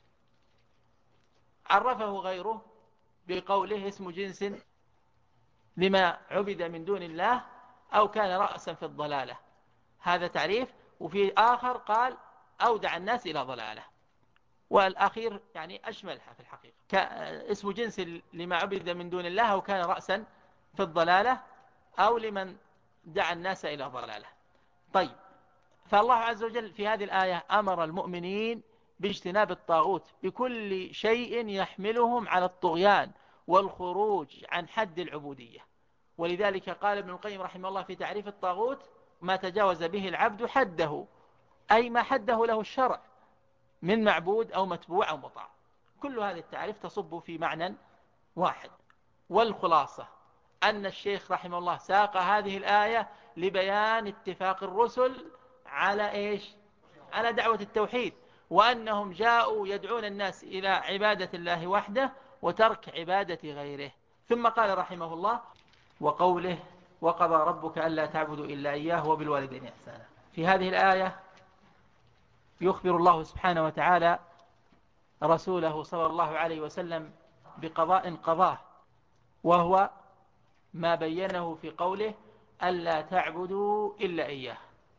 [SPEAKER 2] عرفه غيره بقوله اسم جنس لما عبد من دون الله أو كان رأسا في الضلالة. هذا تعريف. وفي آخر قال أودع الناس إلى ضلالة، والأخير يعني أشملها في الحقيقة، اسم جنس لما عبد من دون الله أو كان رأسا في الضلالة أو لمن دعا الناس إلى ضلالة. طيب، فالله عز وجل في هذه الآية أمر المؤمنين باجتناب الطاغوت بكل شيء يحملهم على الطغيان والخروج عن حد العبودية. ولذلك قال ابن القيم رحمه الله في تعريف الطاغوت: ما تجاوز به العبد حده، أي ما حده له الشرع من معبود أو متبوع أو مطاع. كل هذه التعريف تصب في معنى واحد. والخلاصة أن الشيخ رحمه الله ساق هذه الآية لبيان اتفاق الرسل على إيش؟ على دعوة التوحيد، وأنهم جاءوا يدعون الناس إلى عبادة الله وحده وترك عبادة غيره. ثم قال رحمه الله: وقوله: وقضى ربك ألا تعبدوا إلا إياه وبالوالدين إحسانا. في هذه الآية يخبر الله سبحانه وتعالى رسوله صلى الله عليه وسلم بقضاء قضاه، وهو ما بينه في قوله: ألا تعبدوا إلا إياه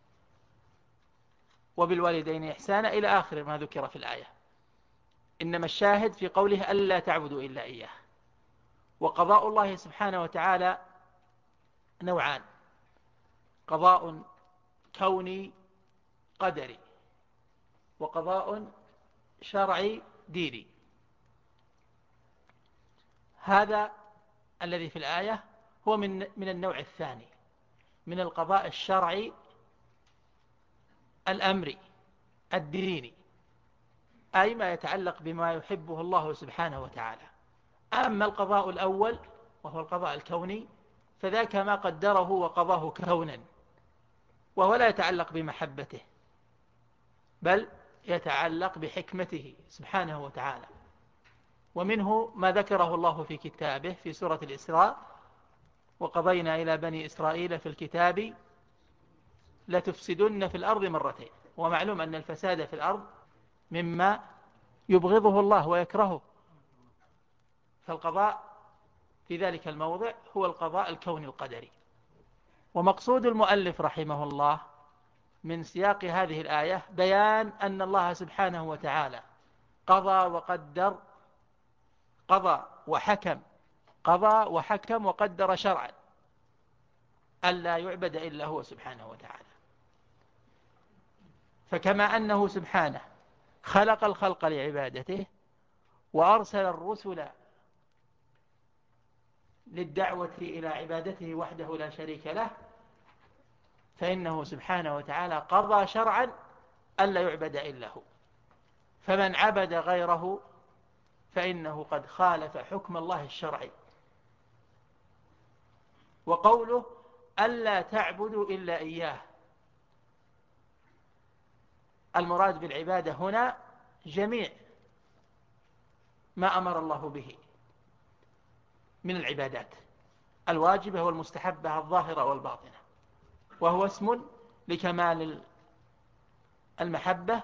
[SPEAKER 2] وبالوالدين إحسانا إلى آخر ما ذكر في الآية. إنما الشاهد في قوله: ألا تعبدوا إلا إياه. وقضاء الله سبحانه وتعالى نوعان: قضاء كوني قدري، وقضاء شرعي ديني. هذا الذي في الآية هو من النوع الثاني، من القضاء الشرعي الأمري الديني، أي ما يتعلق بما يحبه الله سبحانه وتعالى. أما القضاء الأول وهو القضاء الكوني فذاك ما قدره وقضاه كونا، وهو لا يتعلق بمحبته بل يتعلق بحكمته سبحانه وتعالى. ومنه ما ذكره الله في كتابه في سورة الإسراء: وقضينا إلى بني إسرائيل في الكتاب لتفسدن في الأرض مرتين. ومعلوم أن الفساد في الأرض مما يبغضه الله ويكرهه، فالقضاء في ذلك الموضع هو القضاء الكوني القدري. ومقصود المؤلف رحمه الله من سياق هذه الآية بيان أن الله سبحانه وتعالى قضى وقدر، قضى وحكم، قضى وحكم وقدر شرعا ألا يعبد إلا هو سبحانه وتعالى. فكما أنه سبحانه خلق الخلق لعبادته وأرسل الرسل للدعوة إلى عبادته وحده لا شريك له، فإنه سبحانه وتعالى قضى شرعا ألا يعبد إلا هو. فمن عبد غيره فإنه قد خالف حكم الله الشرعي. وقوله: ألا تعبدوا إلا إياه، المراد بالعبادة هنا جميع ما أمر الله به من العبادات الواجبة والمستحبة الظاهرة والباطنة، وهو اسم لكمال المحبة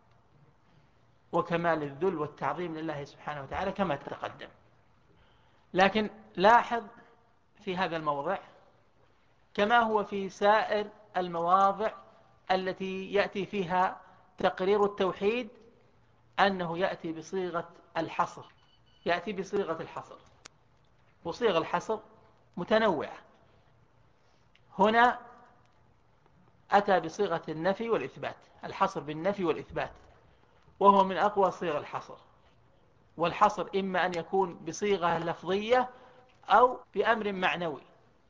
[SPEAKER 2] وكمال الذل والتعظيم لله سبحانه وتعالى كما تقدم. لكن لاحظ في هذا الموضع كما هو في سائر المواضع التي يأتي فيها تقرير التوحيد أنه يأتي بصيغة الحصر، يأتي بصيغة الحصر، وصيغ الحصر متنوعة. هنا أتى بصيغة النفي والإثبات، الحصر بالنفي والإثبات، وهو من أقوى صيغ الحصر. والحصر إما أن يكون بصيغة لفظية أو بأمر معنوي.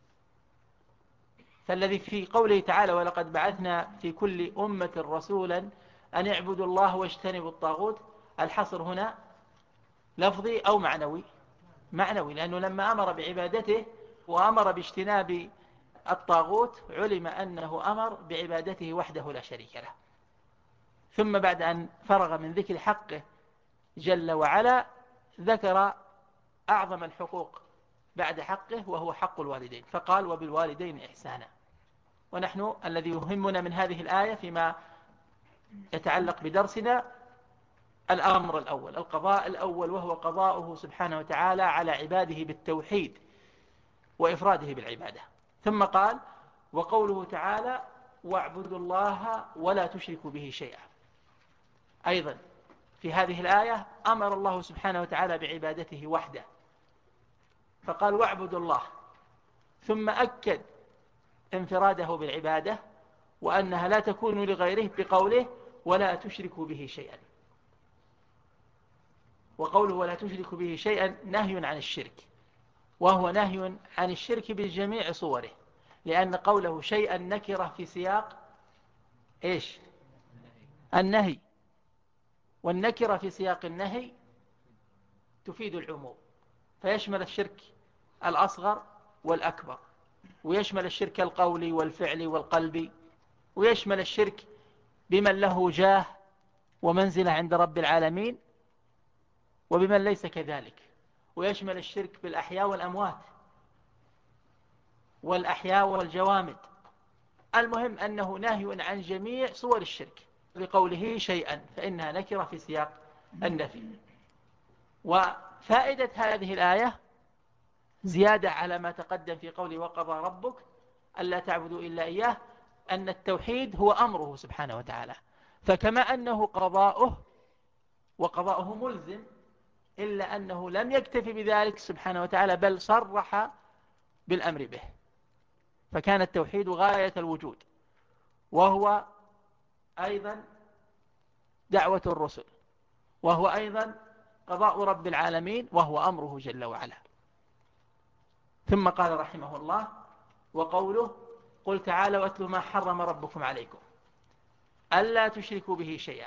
[SPEAKER 2] فالذي في قوله تعالى ولقد بعثنا في كل أمة رسولا أن اعبدوا الله واجتنبوا الطاغوت، الحصر هنا لفظي أو معنوي؟ معنوي، لأنه لما أمر بعبادته وأمر باجتناب الطاغوت علم أنه أمر بعبادته وحده لا شريك له. ثم بعد أن فرغ من ذكر حقه جل وعلا ذكر أعظم الحقوق بعد حقه وهو حق الوالدين، فقال وبالوالدين إحسانا. ونحن الذي يهمنا من هذه الآية فيما يتعلق بدرسنا الأمر الأول، القضاء الأول، وهو قضاؤه سبحانه وتعالى على عباده بالتوحيد وإفراده بالعبادة. ثم قال وقوله تعالى واعبدوا الله ولا تشركوا به شيئا. أيضا في هذه الآية أمر الله سبحانه وتعالى بعبادته وحده فقال واعبدوا الله، ثم أكد انفراده بالعبادة وأنها لا تكون لغيره بقوله ولا تشركوا به شيئا. وقوله ولا تشركوا به شيئا نهي عن الشرك، وهو نهي عن الشرك بجميع صوره، لأن قوله شيئا نكرة في سياق إيش؟ النهي، والنكرة في سياق النهي تفيد العموم، فيشمل الشرك الأصغر والأكبر، ويشمل الشرك القولي والفعلي والقلبي، ويشمل الشرك بمن له جاه ومنزلة عند رب العالمين وبمن ليس كذلك، ويشمل الشرك بالأحياء والأموات والأحياء والجوامد. المهم أنه نهي عن جميع صور الشرك بقوله شيئا، فإنها نكرة في سياق النفي. وفائدة هذه الآية زيادة على ما تقدم في قوله وقضى ربك ألا تعبدوا إلا إياه، أن التوحيد هو أمره سبحانه وتعالى، فكما أنه قضاؤه وقضاؤه ملزم، إلا أنه لم يكتفي بذلك سبحانه وتعالى بل صرح بالأمر به، فكان التوحيد غاية الوجود، وهو أيضا دعوة الرسل، وهو أيضا قضاء رب العالمين، وهو أمره جل وعلا. ثم قال رحمه الله وقوله قل تعالوا أتلوا ما حرم ربكم عليكم ألا تشركوا به شيئا.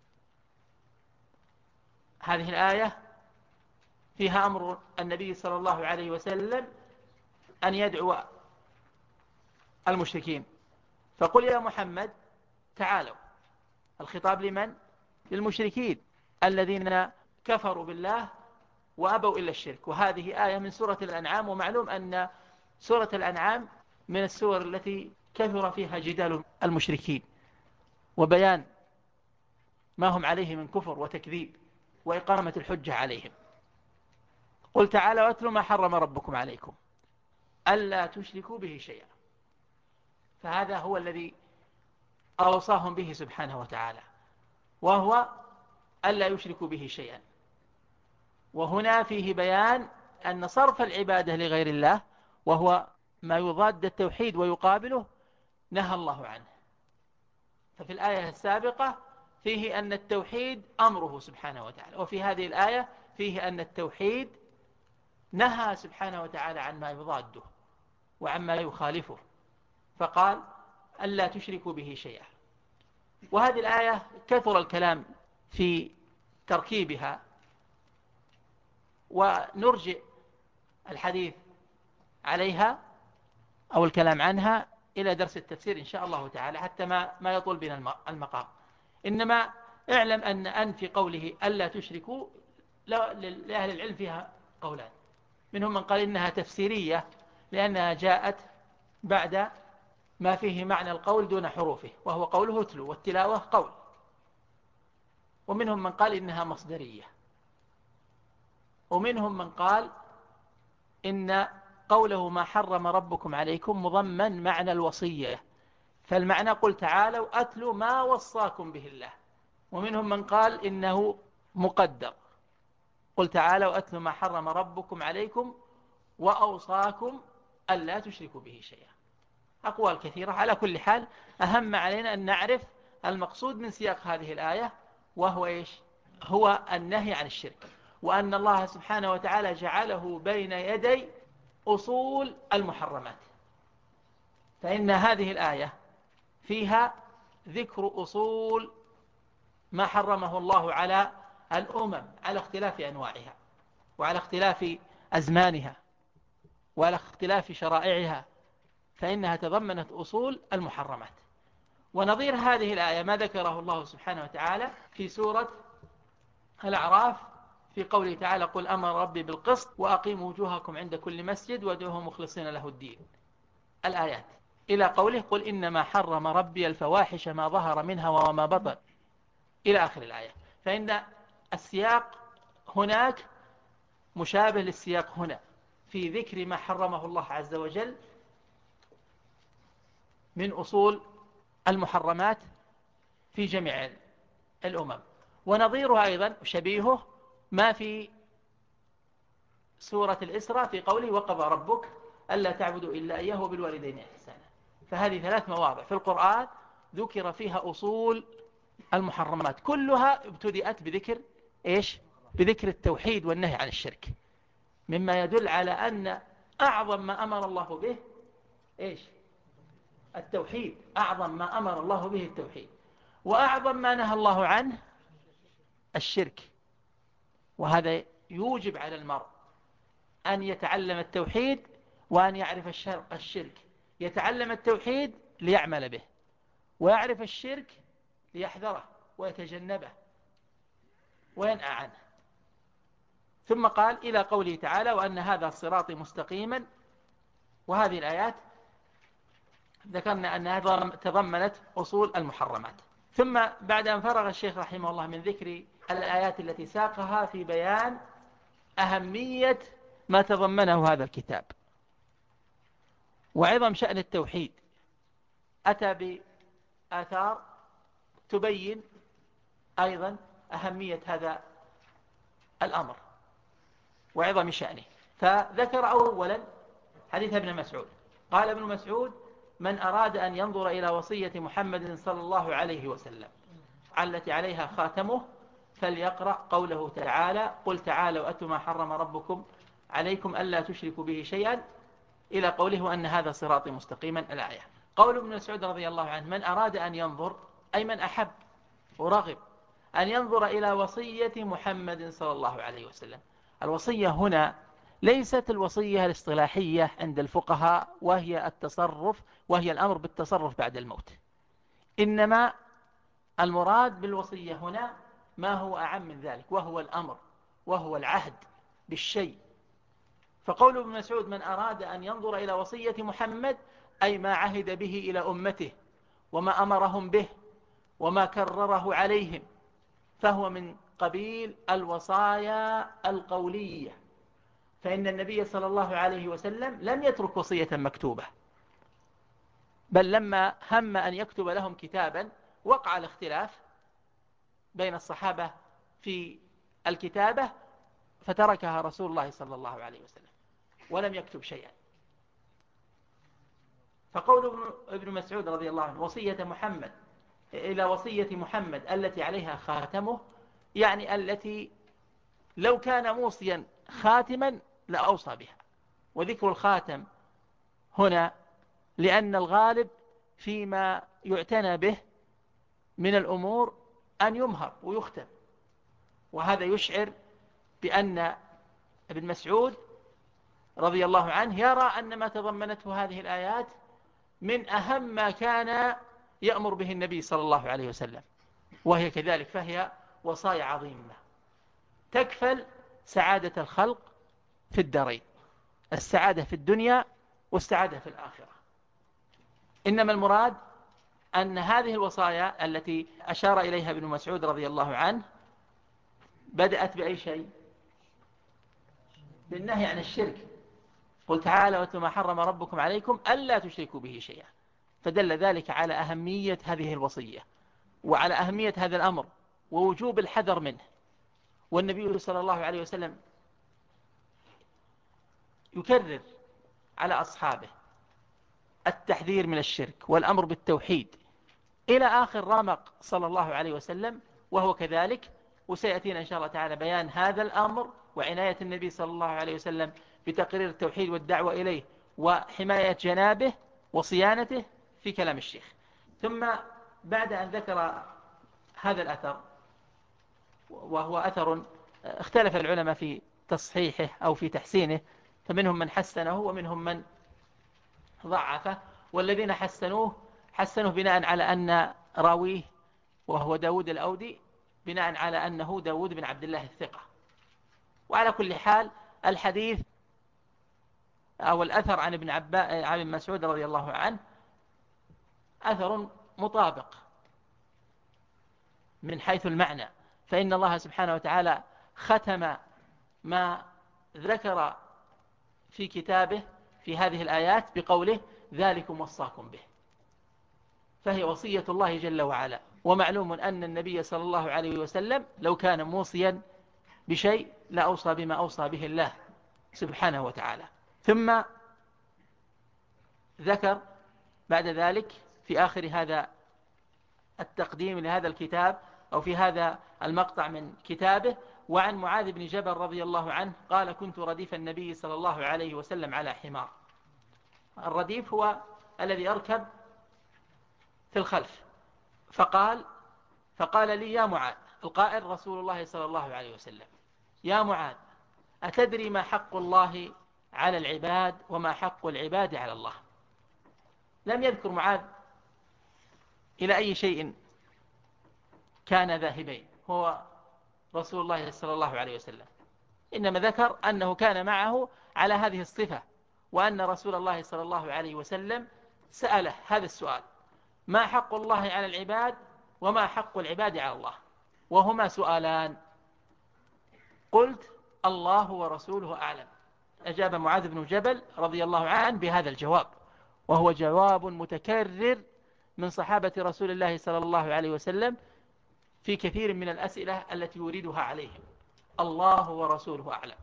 [SPEAKER 2] هذه الآية فيها أمر النبي صلى الله عليه وسلم أن يدعو المشركين، فقل يا محمد تعالوا. الخطاب لمن؟ للمشركين الذين كفروا بالله وأبوا إلا الشرك. وهذه آية من سورة الأنعام، ومعلوم أن سورة الأنعام من السور التي كثر فيها جدال المشركين وبيان ما هم عليه من كفر وتكذيب وإقامة الحجة عليهم. قل تعالوا أتلوا ما حرم ربكم عليكم ألا تشركوا به شيئا، فهذا هو الذي أوصاهم به سبحانه وتعالى، وهو ألا يشركوا به شيئا. وهنا فيه بيان أن صرف العبادة لغير الله، وهو ما يضاد التوحيد ويقابله، نهى الله عنه. ففي الآية السابقة فيه أن التوحيد أمره سبحانه وتعالى، وفي هذه الآية فيه أن التوحيد نهى سبحانه وتعالى عما يضاده وعما يخالفه، فقال ألا تشركوا به شيئا. وهذه الآية كثر الكلام في تركيبها، ونرجع الحديث عليها أو الكلام عنها إلى درس التفسير إن شاء الله تعالى، حتى ما يطول بنا المقام. إنما اعلم أن في قوله ألا تشركوا لأهل العلم فيها قولان. منهم من قال إنها تفسيرية لأنها جاءت بعد ما فيه معنى القول دون حروفه، وهو قوله اتلو، والتلاوة قول. ومنهم من قال إنها مصدرية. ومنهم من قال إن قوله ما حرم ربكم عليكم مضمن معنى الوصية، فالمعنى قل تعالوا أتلوا ما وصاكم به الله. ومنهم من قال إنه مقدر، قل تعالوا أتلوا ما حرم ربكم عليكم وأوصاكم ألا تشركوا به شيئا. أقوال كثيرة. على كل حال أهم علينا أن نعرف المقصود من سياق هذه الآية، وهو إيش؟ هو النهي عن الشرك، وأن الله سبحانه وتعالى جعله بين يدي أصول المحرمات. فإن هذه الآية فيها ذكر أصول ما حرمه الله على الأمم على اختلاف أنواعها، وعلى اختلاف أزمانها، وعلى اختلاف شرائعها، فإنها تضمنت أصول المحرمات. ونظير هذه الآية ما ذكره الله سبحانه وتعالى في سورة الأعراف في قوله تعالى قل أمر ربي بالقسط وأقيموا وجوهكم عند كل مسجد وادعوه مخلصين له الدين، الآيات إلى قوله قل إنما حرم ربي الفواحش ما ظهر منها وما بطن إلى آخر الآية. فإن السياق هناك مشابه للسياق هنا في ذكر ما حرمه الله عز وجل من أصول المحرمات في جميع الأمم. ونظيرها أيضا شبيهه ما في سورة الإسراء في قوله وقضى ربك ألا تعبدوا إلا إياه وبالوالدين إحسانا. فهذه 3 مواضع في القرآن ذكر فيها أصول المحرمات، كلها ابتدأت بذكر إيش؟ بذكر التوحيد والنهي عن الشرك، مما يدل على أن أعظم ما أمر الله به إيش؟ التوحيد. أعظم ما أمر الله به التوحيد، وأعظم ما نهى الله عنه الشرك. وهذا يوجب على المرء أن يتعلم التوحيد وأن يعرف الشرك. يتعلم التوحيد ليعمل به، ويعرف الشرك ليحذره ويتجنبه وينأى عنه. ثم قال إلى قوله تعالى وأن هذا صراطي مستقيما. وهذه الآيات ذكرنا أنها تضمنت أصول المحرمات. ثم بعد أن فرغ الشيخ رحمه الله من ذكر الآيات التي ساقها في بيان أهمية ما تضمنه هذا الكتاب وعظم شأن التوحيد، أتى بآثار تبين أيضا أهمية هذا الأمر وعظم شأنه. فذكر أولا حديث ابن مسعود. قال ابن مسعود من أراد أن ينظر إلى وصية محمد صلى الله عليه وسلم التي عليها خاتمه فليقرأ قوله تعالى قل تعالوا أتوا ما حرم ربكم عليكم ألا تشركوا به شيئا إلى قوله وأن هذا صراطي مستقيما الآية. قول ابن مسعود رضي الله عنه من أراد أن ينظر أي من أحب ورغب أن ينظر إلى وصية محمد صلى الله عليه وسلم. الوصية هنا ليست الوصية الاصطلاحية عند الفقهاء وهي التصرف، وهي الأمر بالتصرف بعد الموت، إنما المراد بالوصية هنا ما هو أعم من ذلك، وهو الأمر وهو العهد بالشيء. فقول ابن مسعود من أراد أن ينظر إلى وصية محمد أي ما عهد به إلى أمته وما أمرهم به وما كرره عليهم، فهو من قبيل الوصايا القولية. فإن النبي صلى الله عليه وسلم لم يترك وصية مكتوبة، بل لما هم أن يكتب لهم كتابا وقع الاختلاف بين الصحابة في الكتابة فتركها رسول الله صلى الله عليه وسلم ولم يكتب شيئا. فقول ابن مسعود رضي الله عنه وصية محمد إلى وصية محمد التي عليها خاتمه، يعني التي لو كان موصيا خاتما لأوصى بها. وذكر الخاتم هنا لأن الغالب فيما يعتنى به من الأمور أن يمهر ويختم، وهذا يشعر بأن ابن مسعود رضي الله عنه يرى أن ما تضمنته هذه الآيات من أهم ما كان يأمر به النبي صلى الله عليه وسلم، وهي كذلك، فهي وصايا عظيمة تكفل سعادة الخلق في الدارين، السعادة في الدنيا والسعادة في الآخرة. إنما المراد أن هذه الوصايا التي أشار إليها ابن مسعود رضي الله عنه بدأت بأي شيء؟ بالنهي عن الشرك. قل تعالى واتلوا ما حرم ربكم عليكم ألا تشركوا به شيئا. فدل ذلك على أهمية هذه الوصية وعلى أهمية هذا الأمر ووجوب الحذر منه. والنبي صلى الله عليه وسلم يكرر على أصحابه التحذير من الشرك والأمر بالتوحيد إلى آخر رمق صلى الله عليه وسلم، وهو كذلك. وسيأتينا إن شاء الله تعالى بيان هذا الأمر وعناية النبي صلى الله عليه وسلم بتقرير التوحيد والدعوة إليه وحماية جنابه وصيانته في كلام الشيخ. ثم بعد أن ذكر هذا الأثر، وهو أثر اختلف العلماء في تصحيحه أو في تحسينه، فمنهم من حسنه ومنهم من ضعفه، والذين حسنوه بناء على أن راويه وهو داود الأودي بناء على أنه داود بن عبد الله الثقة. وعلى كل حال الحديث أو الأثر عن ابن مسعود رضي الله عنه أثر مطابق من حيث المعنى، فإن الله سبحانه وتعالى ختم ما ذكر في كتابه في هذه الآيات بقوله ذلكم وصاكم به، فهي وصية الله جل وعلا. ومعلوم أن النبي صلى الله عليه وسلم لو كان موصيا بشيء لأوصى بما أوصى به الله سبحانه وتعالى. ثم ذكر بعد ذلك في آخر هذا التقديم لهذا الكتاب أو في هذا المقطع من كتابه: وعن معاذ بن جبل رضي الله عنه قال: كنت رديف النبي صلى الله عليه وسلم على حمار. الرديف هو الذي يركب في الخلف. فقال لي: يا معاذ، القائل رسول الله صلى الله عليه وسلم: يا معاذ، أتدري ما حق الله على العباد وما حق العباد على الله؟ لم يذكر معاذ إلى أي شيء كان ذاهبين هو رسول الله صلى الله عليه وسلم، إنما ذكر أنه كان معه على هذه الصفة، وأن رسول الله صلى الله عليه وسلم سأله هذا السؤال: ما حق الله على العباد وما حق العباد على الله؟ وهما سؤالان. قلت: الله ورسوله أعلم. أجاب معاذ بن جبل رضي الله عنه بهذا الجواب، وهو جواب متكرر من صحابة رسول الله صلى الله عليه وسلم في كثير من الأسئلة التي يريدها عليهم: الله ورسوله أعلم.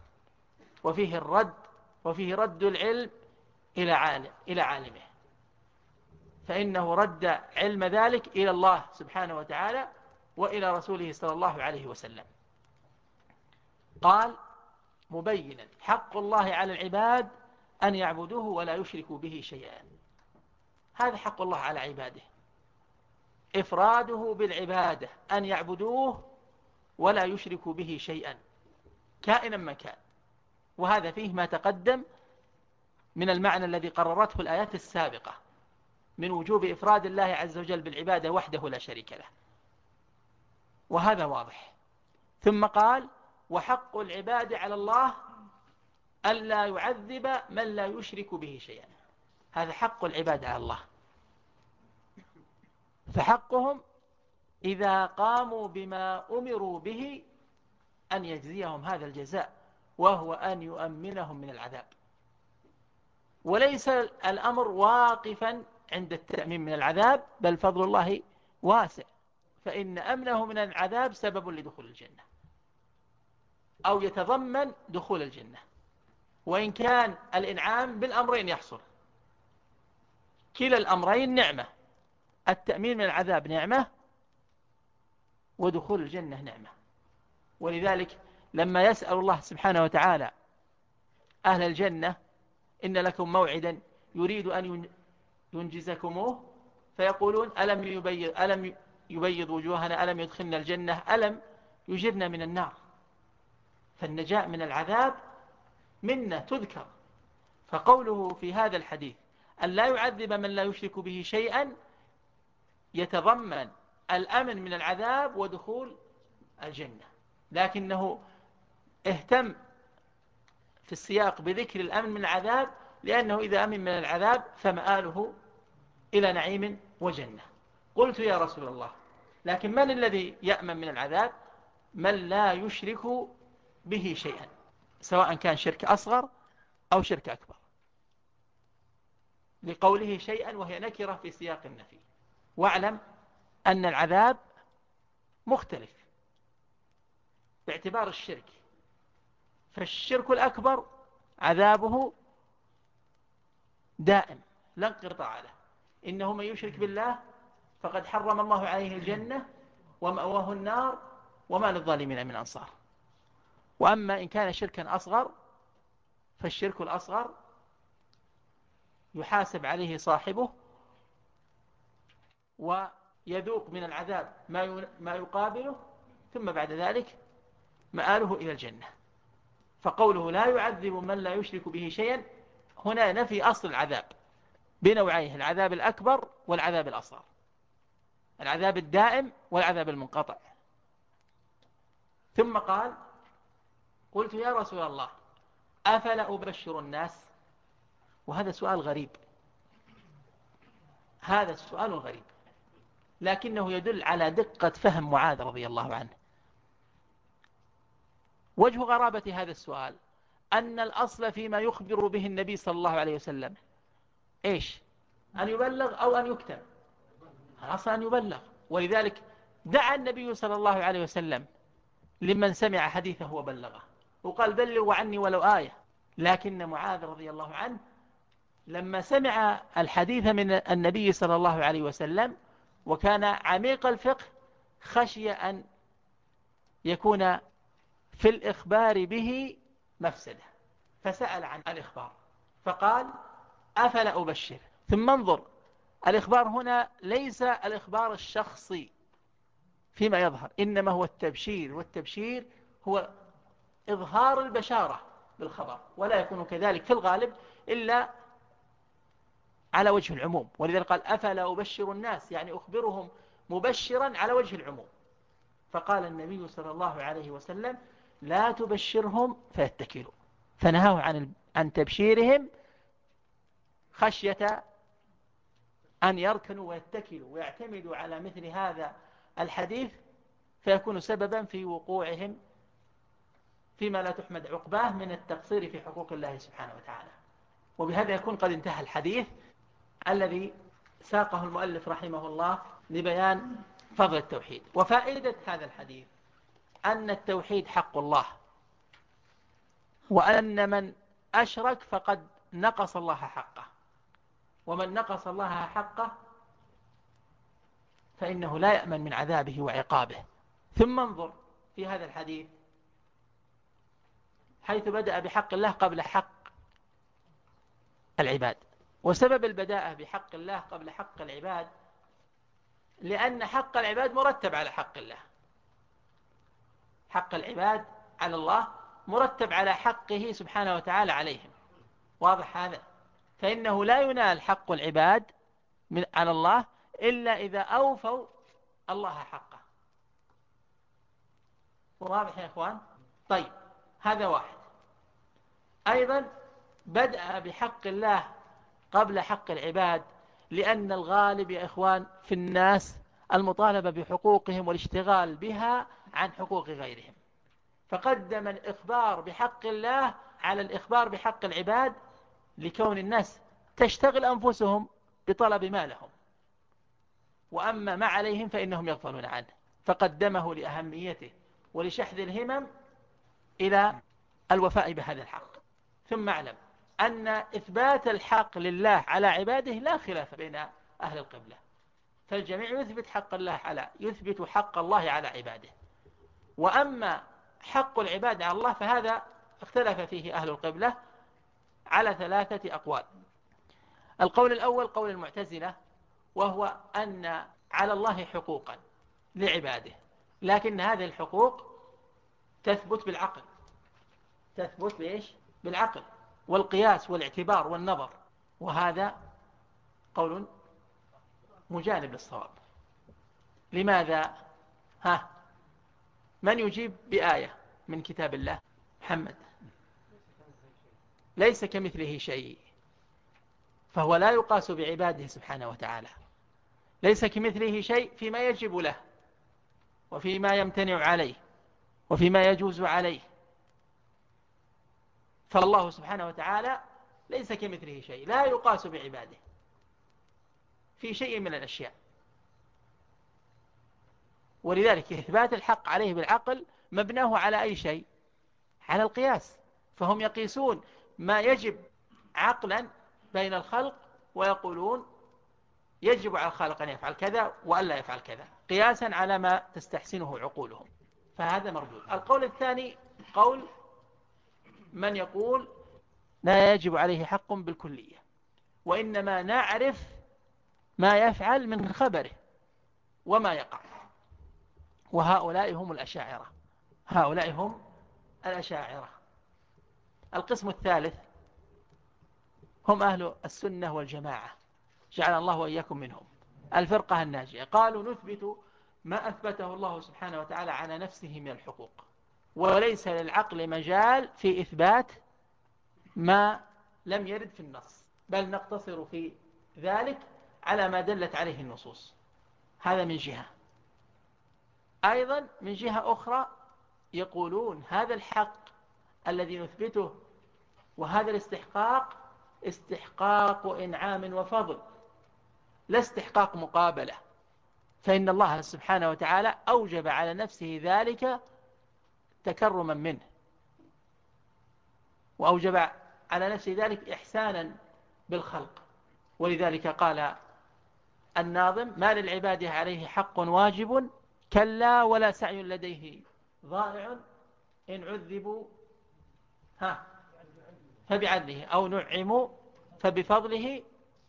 [SPEAKER 2] وفيه رد العلم إلى عالمه، فإنه رد علم ذلك إلى الله سبحانه وتعالى وإلى رسوله صلى الله عليه وسلم. قال مبينا: حق الله على العباد أن يعبدوه ولا يشركوا به شيئا. هذا حق الله على عباده، إفراده بالعبادة، أن يعبدوه ولا يشركوا به شيئا كائنا ما كان. وهذا فيه ما تقدم من المعنى الذي قررته الآيات السابقة من وجوب إفراد الله عز وجل بالعبادة وحده لا شريك له، وهذا واضح. ثم قال: وحق العباد على الله ألا يعذب من لا يشرك به شيئا. هذا حق العباد على الله، فحقهم إذا قاموا بما أمروا به أن يجزيهم هذا الجزاء، وهو أن يؤمنهم من العذاب. وليس الأمر واقفا عند التأمين من العذاب، بل فضل الله واسع، فإن أمنه من العذاب سبب لدخول الجنة أو يتضمن دخول الجنة، وإن كان الإنعام بالأمرين يحصل. كلا الأمرين نعمة، التأمين من العذاب نعمة ودخول الجنة نعمة. ولذلك لما يسأل الله سبحانه وتعالى أهل الجنة: إن لكم موعدا يريد أن ينجزكموه، فيقولون: ألم يبيض وجوهنا، ألم يدخلنا الجنة، ألم يجرنا من النار. فالنجاة من العذاب منا تذكر. فقوله في هذا الحديث أن لا يعذب من لا يشرك به شيئا يتضمن الأمن من العذاب ودخول الجنة، لكنه اهتم في السياق بذكر الأمن من العذاب، لأنه إذا أمن من العذاب فمآله إلى نعيم وجنة. قلت يا رسول الله، لكن من الذي يأمن من العذاب؟ من لا يشرك به شيئا، سواء كان شرك أصغر أو شرك أكبر، لقوله شيئا وهي نكرة في سياق النفي. واعلم أن العذاب مختلف باعتبار الشرك، فالشرك الأكبر عذابه دائم لا انقطاع له، إنه من يشرك بالله فقد حرم الله عليه الجنة ومأواه النار وما للظالمين من أنصار. وأما إن كان شركا أصغر فالشرك الأصغر يحاسب عليه صاحبه ويذوق من العذاب ما يقابله، ثم بعد ذلك مآله إلى الجنة. فقوله لا يعذب من لا يشرك به شيئا هنا نفي أصل العذاب بنوعيه: العذاب الأكبر والعذاب الأصغر، العذاب الدائم والعذاب المنقطع. ثم قال: قلت يا رسول الله أفلا أبشر الناس؟ وهذا سؤال غريب، هذا السؤال غريب، لكنه يدل على دقة فهم معاذ رضي الله عنه. وجه غرابة هذا السؤال أن الأصل فيما يخبر به النبي صلى الله عليه وسلم إيش؟ أن يبلغ أو أن يكتم؟ الأصل أن يبلغ، ولذلك دعا النبي صلى الله عليه وسلم لمن سمع حديثه وبلغه وقال: بلغوا عني ولو آية. لكن معاذ رضي الله عنه لما سمع الحديث من النبي صلى الله عليه وسلم وكان عميق الفقه خشي أن يكون في الإخبار به مفسدة، فسأل عن الإخبار فقال: أفلا أبشر؟ ثم انظر، الإخبار هنا ليس الإخبار الشخصي فيما يظهر، إنما هو التبشير، والتبشير هو إظهار البشارة بالخبر، ولا يكون كذلك في الغالب إلا على وجه العموم. ولذلك قال: أفلا أبشر الناس، يعني أخبرهم مبشرا على وجه العموم. فقال النبي صلى الله عليه وسلم: لا تبشرهم فيتكلوا، فنهاه عن تبشيرهم خشية أن يركنوا ويتكلوا ويعتمدوا على مثل هذا الحديث فيكون سببا في وقوعهم فيما لا تحمد عقباه من التقصير في حقوق الله سبحانه وتعالى. وبهذا يكون قد انتهى الحديث الذي ساقه المؤلف رحمه الله لبيان فضل التوحيد. وفائدة هذا الحديث أن التوحيد حق الله، وأن من أشرك فقد نقص الله حقه، ومن نقص الله حقه فإنه لا يأمن من عذابه وعقابه. ثم انظر في هذا الحديث حيث بدأ بحق الله قبل حق العباد. وسبب البداءة بحق الله قبل حق العباد لأن حق العباد مرتب على حق الله، حق العباد على الله مرتب على حقه سبحانه وتعالى عليهم، واضح هذا؟ فإنه لا ينال حق العباد على الله إلا إذا أوفوا الله حقه، واضح يا إخوان؟ طيب، هذا واحد. أيضا بدأ بحق الله قبل حق العباد لأن الغالب يا إخوان في الناس المطالبة بحقوقهم والاشتغال بها عن حقوق غيرهم، فقدم الإخبار بحق الله على الإخبار بحق العباد لكون الناس تشتغل أنفسهم بطلب ما لهم، وأما ما عليهم فإنهم يغفلون عنه، فقدمه لأهميته ولشحذ الهمم إلى الوفاء بهذا الحق. ثم اعلم أن إثبات الحق لله على عباده لا خلاف بين أهل القبلة، فالجميع يثبت حق الله على عباده. وأما حق العباد على الله فهذا اختلف فيه أهل القبلة على 3 أقوال. القول الأول قول المعتزلة، وهو أن على الله حقوقا لعباده، لكن هذه الحقوق تثبت بالعقل، تثبت بإيش؟ بالعقل والقياس والاعتبار والنظر، وهذا قول مجانب للصواب. لماذا؟ ها، من يجيب بآية من كتاب الله؟ محمد. ليس كمثله شيء، فهو لا يقاس بعباده سبحانه وتعالى. ليس كمثله شيء فيما يجب له، وفيما يمتنع عليه، وفيما يجوز عليه. فالله سبحانه وتعالى ليس كمثله شيء، لا يقاس بعباده في شيء من الأشياء. ولذلك إثبات الحق عليه بالعقل مبناه على أي شيء؟ على القياس. فهم يقيسون ما يجب عقلا بين الخلق، ويقولون يجب على الخالق أن يفعل كذا وألا يفعل كذا، قياسا على ما تستحسنه عقولهم. فهذا مردود. القول الثاني قول من يقول لا يجب عليه حق بالكلية، وإنما نعرف ما يفعل من خبره وما يقع. وهؤلاء هم الأشاعرة. هؤلاء هم الأشاعرة. القسم الثالث هم أهل السنة والجماعة، جعل الله وإياكم منهم، الفرقة الناجية. قالوا نثبت ما أثبته الله سبحانه وتعالى على نفسه من الحقوق، وليس للعقل مجال في إثبات ما لم يرد في النص، بل نقتصر في ذلك على ما دلت عليه النصوص. هذا من جهة. أيضا من جهة أخرى يقولون هذا الحق الذي نثبته وهذا الاستحقاق استحقاق إنعام وفضل، لا استحقاق مقابلة. فإن الله سبحانه وتعالى أوجب على نفسه ذلك تكرما منه، وأوجب على نفسه ذلك إحسانا بالخلق. ولذلك قال الناظم ما للعباد عليه حق واجب، كلا ولا سعي لديه ضائع، إن عذبوا فبعدله أو نعموا فبفضله،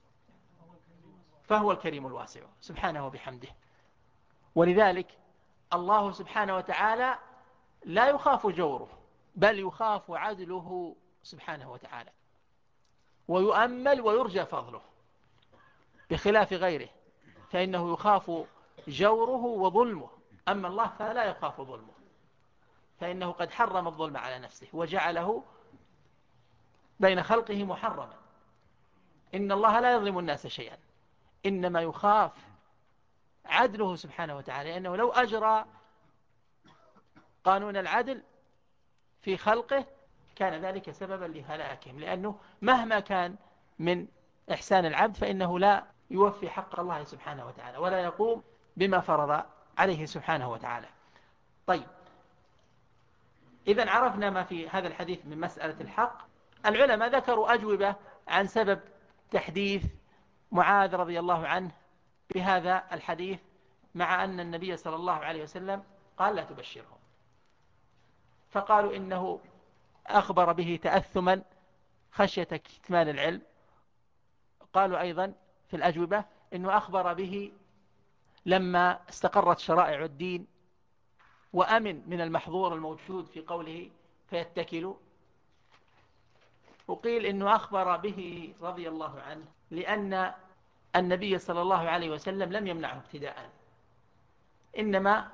[SPEAKER 2] فهو الكريم الواسع سبحانه وبحمده. ولذلك الله سبحانه وتعالى لا يخاف جوره، بل يخاف عدله سبحانه وتعالى، ويؤمل ويرجى فضله، بخلاف غيره فإنه يخاف جوره وظلمه. أما الله فلا يخاف ظلمه، فإنه قد حرم الظلم على نفسه وجعله بين خلقه محرما. إن الله لا يظلم الناس شيئا، إنما يخاف عدله سبحانه وتعالى، لأنه لو أجرى قانون العدل في خلقه كان ذلك سببا لهلاكهم، لأنه مهما كان من إحسان العبد فإنه لا يوفي حق الله سبحانه وتعالى، ولا يقوم بما فرض عليه سبحانه وتعالى. طيب، إذن عرفنا ما في هذا الحديث من مسألة الحق. العلماء ذكروا أجوبة عن سبب تحديث معاذ رضي الله عنه بهذا الحديث، مع أن النبي صلى الله عليه وسلم قال لا تبشرهم. فقالوا إنه أخبر به تأثما خشية كتمان العلم. قالوا أيضا في الأجوبة إنه أخبر به لما استقرت شرائع الدين وأمن من المحظور الموجود في قوله فيتكلوا. وقيل إنه أخبر به رضي الله عنه لأن النبي صلى الله عليه وسلم لم يمنعه ابتداء، إنما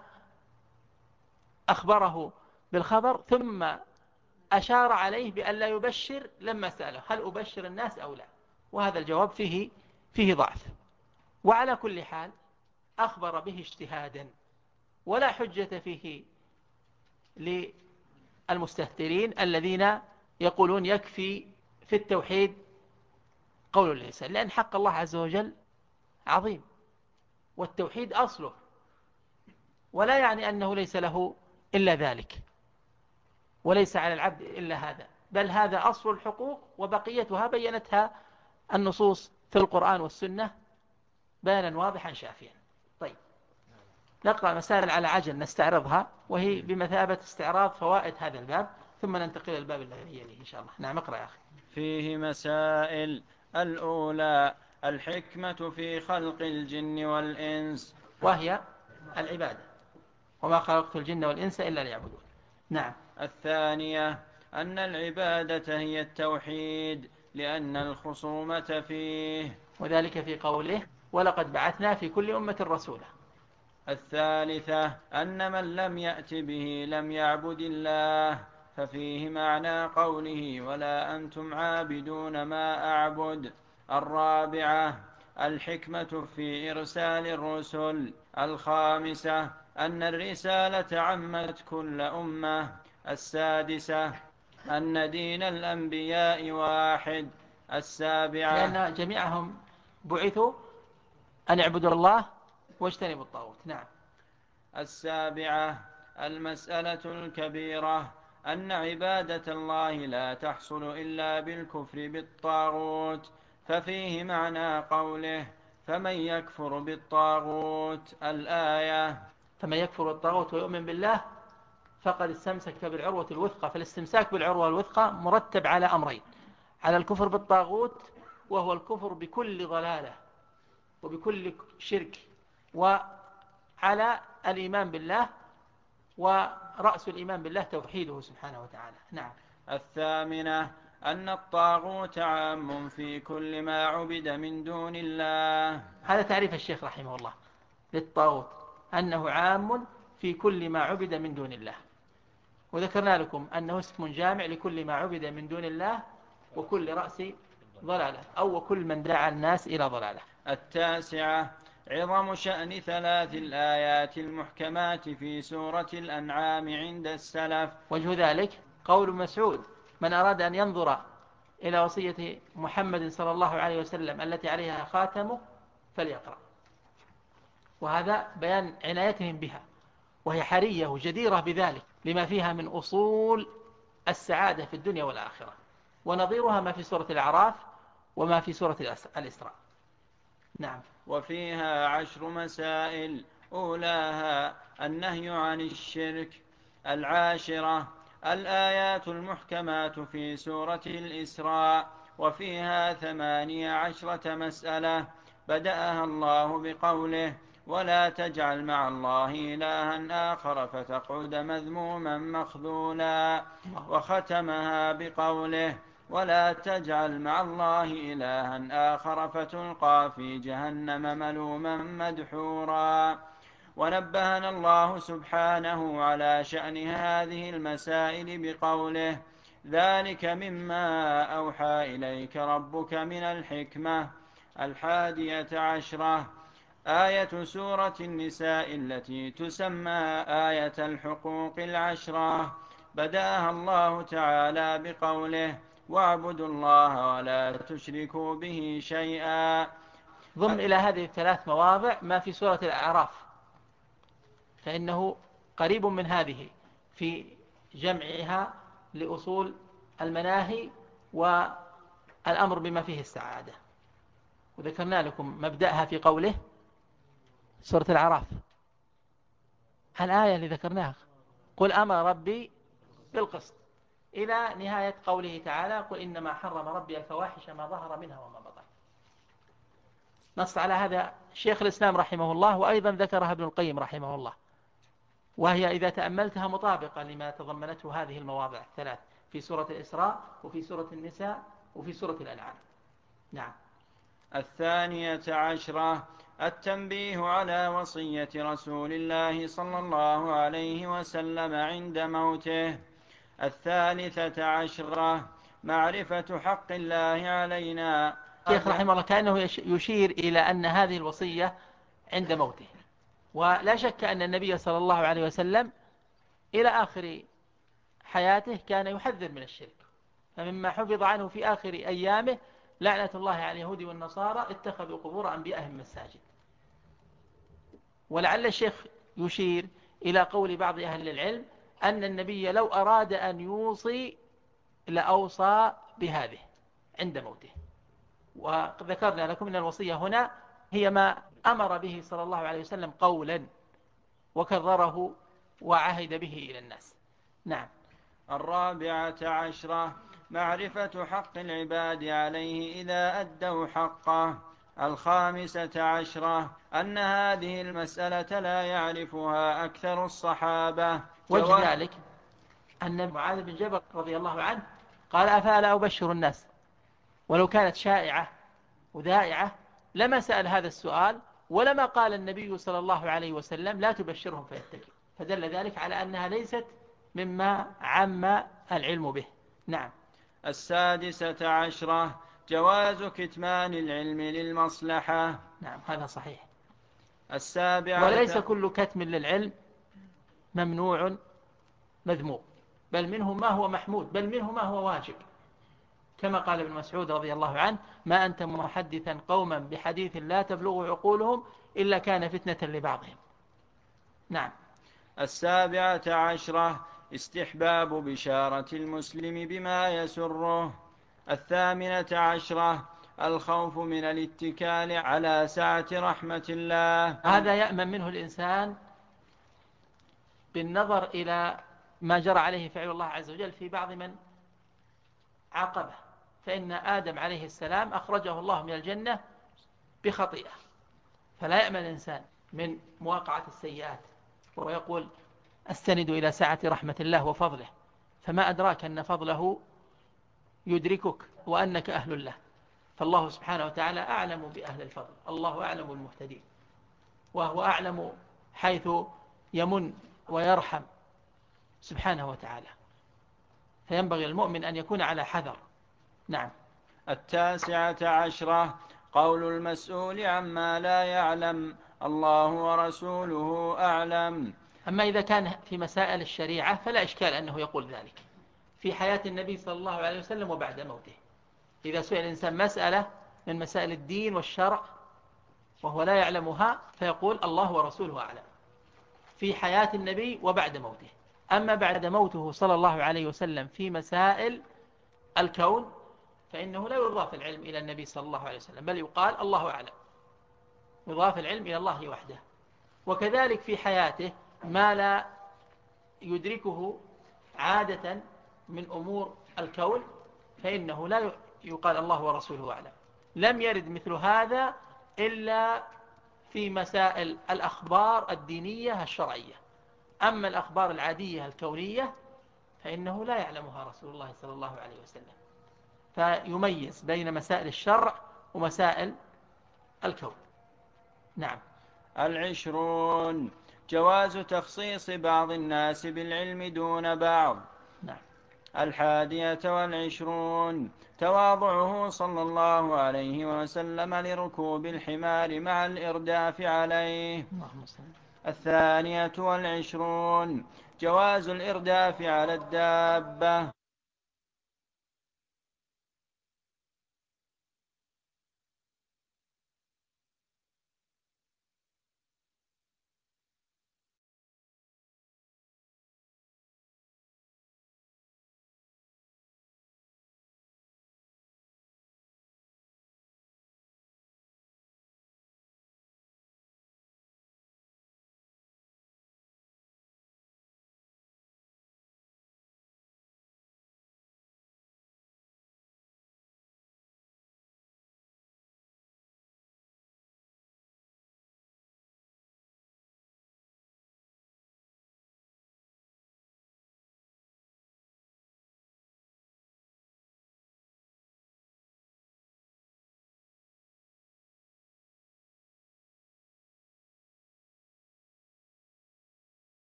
[SPEAKER 2] أخبره بالخبر ثم أشار عليه بأن لا يبشر لما سأله هل أبشر الناس أو لا، وهذا الجواب فيه ضعف. وعلى كل حال أخبر به اجتهادا، ولا حجة فيه للمستهترين الذين يقولون يكفي في التوحيد قول اللسان، لأن حق الله عز وجل عظيم، والتوحيد أصله، ولا يعني أنه ليس له إلا ذلك، وليس على العبد إلا هذا، بل هذا أصل الحقوق، وبقيتها بينتها النصوص في القرآن والسنة بيانا واضحا شافيا. طيب، نقرأ مسائل على عجل نستعرضها، وهي بمثابة استعراض فوائد هذا الباب، ثم ننتقل إلى الباب الذي يليه إن شاء الله. نعم، اقرأ يا أخي.
[SPEAKER 1] فيه مسائل. الأولى الحكمة في خلق الجن والإنس،
[SPEAKER 2] وهي العبادة، وما خلقت الجن والإنس إلا ليعبدون. نعم.
[SPEAKER 1] الثانية أن العبادة هي التوحيد، لأن الخصومة فيه،
[SPEAKER 2] وذلك في قوله ولقد بعثنا في كل أمة رسولا.
[SPEAKER 1] الثالثة أن من لم يأت به لم يعبد الله، ففيه معنى قوله ولا أنتم عابدون ما أعبد. الرابعة الحكمة في إرسال الرسل. الخامسة أن الرسالة عمت كل أمة. السادسة أن دين الأنبياء واحد. السابعة
[SPEAKER 2] لأن جميعهم بعثوا أن يعبدوا الله واجتنبوا الطاغوت. نعم.
[SPEAKER 1] السابعة المسألة الكبيرة أن عبادة الله لا تحصل إلا بالكفر بالطاغوت، ففيه معنى قوله فمن يكفر بالطاغوت الآية.
[SPEAKER 2] فمن يكفر بالطاغوت ويؤمن بالله فقد استمسك بالعروة الوثقى. فالاستمساك بالعروة الوثقى مرتب على أمرين: على الكفر بالطاغوت وهو الكفر بكل ضلالة وبكل شرك، وعلى الإيمان بالله، ورأس الإيمان بالله توحيده سبحانه وتعالى. نعم.
[SPEAKER 1] الثامنة أن الطاغوت عام في كل ما عبد من دون الله.
[SPEAKER 2] هذا تعريف الشيخ رحمه الله للطاغوت، أنه عام في كل ما عبد من دون الله. وذكرنا لكم أنه اسم جامع لكل ما عبد من دون الله وكل رأس ضلالة، أو وكل من دعا الناس إلى ضلالة.
[SPEAKER 1] التاسعة عظم شأن ثلاث الآيات المحكمات في سورة الأنعام عند السلف.
[SPEAKER 2] وجه ذلك قول مسعود: من أراد أن ينظر إلى وصية محمد صلى الله عليه وسلم التي عليها خاتمه فليقرأ. وهذا بيان عنايتهم بها، وهي حرية وجديرة بذلك لما فيها من أصول السعادة في الدنيا والآخرة، ونظيرها ما في سورة الأعراف وما في سورة الإسراء. نعم.
[SPEAKER 1] وفيها 10 مسائل، أولاها النهي عن الشرك. العاشرة الآيات المحكمات في سورة الإسراء، وفيها 18 مسألة، بدأها الله بقوله ولا تجعل مع الله إلها آخر فتقعد مذموما مخذولا، وختمها بقوله ولا تجعل مع الله إلها آخر فتلقى في جهنم ملوما مدحورا. ونبهنا الله سبحانه على شأن هذه المسائل بقوله ذلك مما أوحى إليك ربك من الحكمة. 11 آية سورة النساء التي تسمى آية الحقوق 10، بدأها الله تعالى بقوله واعبدوا الله ولا تشركوا به شيئا.
[SPEAKER 2] ضمن إلى هذه الثلاث مواضع ما في سورة الأعراف، فإنه قريب من هذه في جمعها لأصول المناهي والأمر بما فيه السعادة. وذكرنا لكم مبدأها في قوله سورة الأعراف، الآية اللي ذكرناها قل أمر ربي بالقسط، إلى نهاية قوله تعالى قل إنما حرم ربي الفواحش ما ظهر منها وما بطن. نص على هذا شيخ الإسلام رحمه الله، وأيضا ذكرها ابن القيم رحمه الله، وهي إذا تأملتها مطابقة لما تضمنته هذه المواضع الثلاث في سورة الإسراء وفي سورة النساء وفي سورة الأنعام. نعم.
[SPEAKER 1] 12 التنبيه على وصية رسول الله صلى الله عليه وسلم عند موته. 13 معرفة حق الله علينا.
[SPEAKER 2] الشيخ رحمه الله كأنه يشير إلى أن هذه الوصية عند موته، ولا شك أن النبي صلى الله عليه وسلم إلى آخر حياته كان يحذر من الشرك، فمما حفظ عنه في آخر أيامه لعنة الله على اليهود والنصارى اتخذوا قبور أنبيائهم مساجد. ولعل الشيخ يشير إلى قول بعض أهل العلم أن النبي لو أراد أن يوصي لأوصى بهذه عند موته. وذكرنا لكم أن الوصية هنا هي ما أمر به صلى الله عليه وسلم قولا وكرره وعهد به إلى الناس. نعم.
[SPEAKER 1] 14 معرفة حق العباد عليه إذا أدوا حقه. 15 أن هذه المسألة لا يعرفها أكثر الصحابة.
[SPEAKER 2] وجه ذلك أن معاذ بن جبل رضي الله عنه قال أفلا أبشر الناس، ولو كانت شائعة وذائعة لما سأل هذا السؤال ولما قال النبي صلى الله عليه وسلم لا تبشرهم فيتكلوا، فدل ذلك على أنها ليست مما عم العلم به. نعم.
[SPEAKER 1] 16 جواز كتمان العلم للمصلحة.
[SPEAKER 2] نعم هذا صحيح.
[SPEAKER 1] 17
[SPEAKER 2] وليس كل كتم للعلم ممنوع مذموم، بل منه ما هو محمود، بل منه ما هو واجب، كما قال ابن مسعود رضي الله عنه: ما أنت محدثا قوما بحديث لا تبلغ عقولهم إلا كان فتنة لبعضهم. نعم.
[SPEAKER 1] 17 استحباب بشارة المسلم بما يسره. 18 الخوف من الاتكال على سعة رحمة الله.
[SPEAKER 2] هذا يأمن منه الإنسان بالنظر إلى ما جرى عليه فعل الله عز وجل في بعض من عاقبه. فإن آدم عليه السلام أخرجه الله من الجنة بخطيئة، فلا يأمن الإنسان من مواقعة السيئات، ويقول أستند إلى سعة رحمة الله وفضله، فما أدراك أن فضله يدركك وأنك أهل له. فالله سبحانه وتعالى أعلم بأهل الفضل، الله أعلم المهتدين، وهو أعلم حيث يمن ويرحم سبحانه وتعالى، فينبغي المؤمن أن يكون على حذر. نعم.
[SPEAKER 1] 19 قول المسؤول عما لا يعلم الله ورسوله أعلم.
[SPEAKER 2] أما إذا كان في مسائل الشريعة فلا إشكال أنه يقول ذلك في حياة النبي صلى الله عليه وسلم وبعد موته. إذا سئل الإنسان مسألة من مسائل الدين والشرع وهو لا يعلمها فيقول الله ورسوله أعلم في حياة النبي وبعد موته. أما بعد موته صلى الله عليه وسلم في مسائل الكون فإنه لا يضاف العلم إلى النبي صلى الله عليه وسلم، بل يقال الله أعلم، يضاف العلم إلى الله وحده. وكذلك في حياته ما لا يدركه عادة من أمور الكون فإنه لا يقال الله ورسوله أعلم. لم يرد مثل هذا إلا في مسائل الأخبار الدينية الشرعية. أما الأخبار العادية الكونية فإنه لا يعلمها رسول الله صلى الله عليه وسلم، فيميز بين مسائل الشرع ومسائل الكون. نعم.
[SPEAKER 1] 20 جواز تخصيص بعض الناس بالعلم دون بعض.
[SPEAKER 2] نعم.
[SPEAKER 1] 21 تواضعه صلى الله عليه وسلم لركوب الحمار مع الإرداف عليه. 22 جواز الإرداف على الدابة.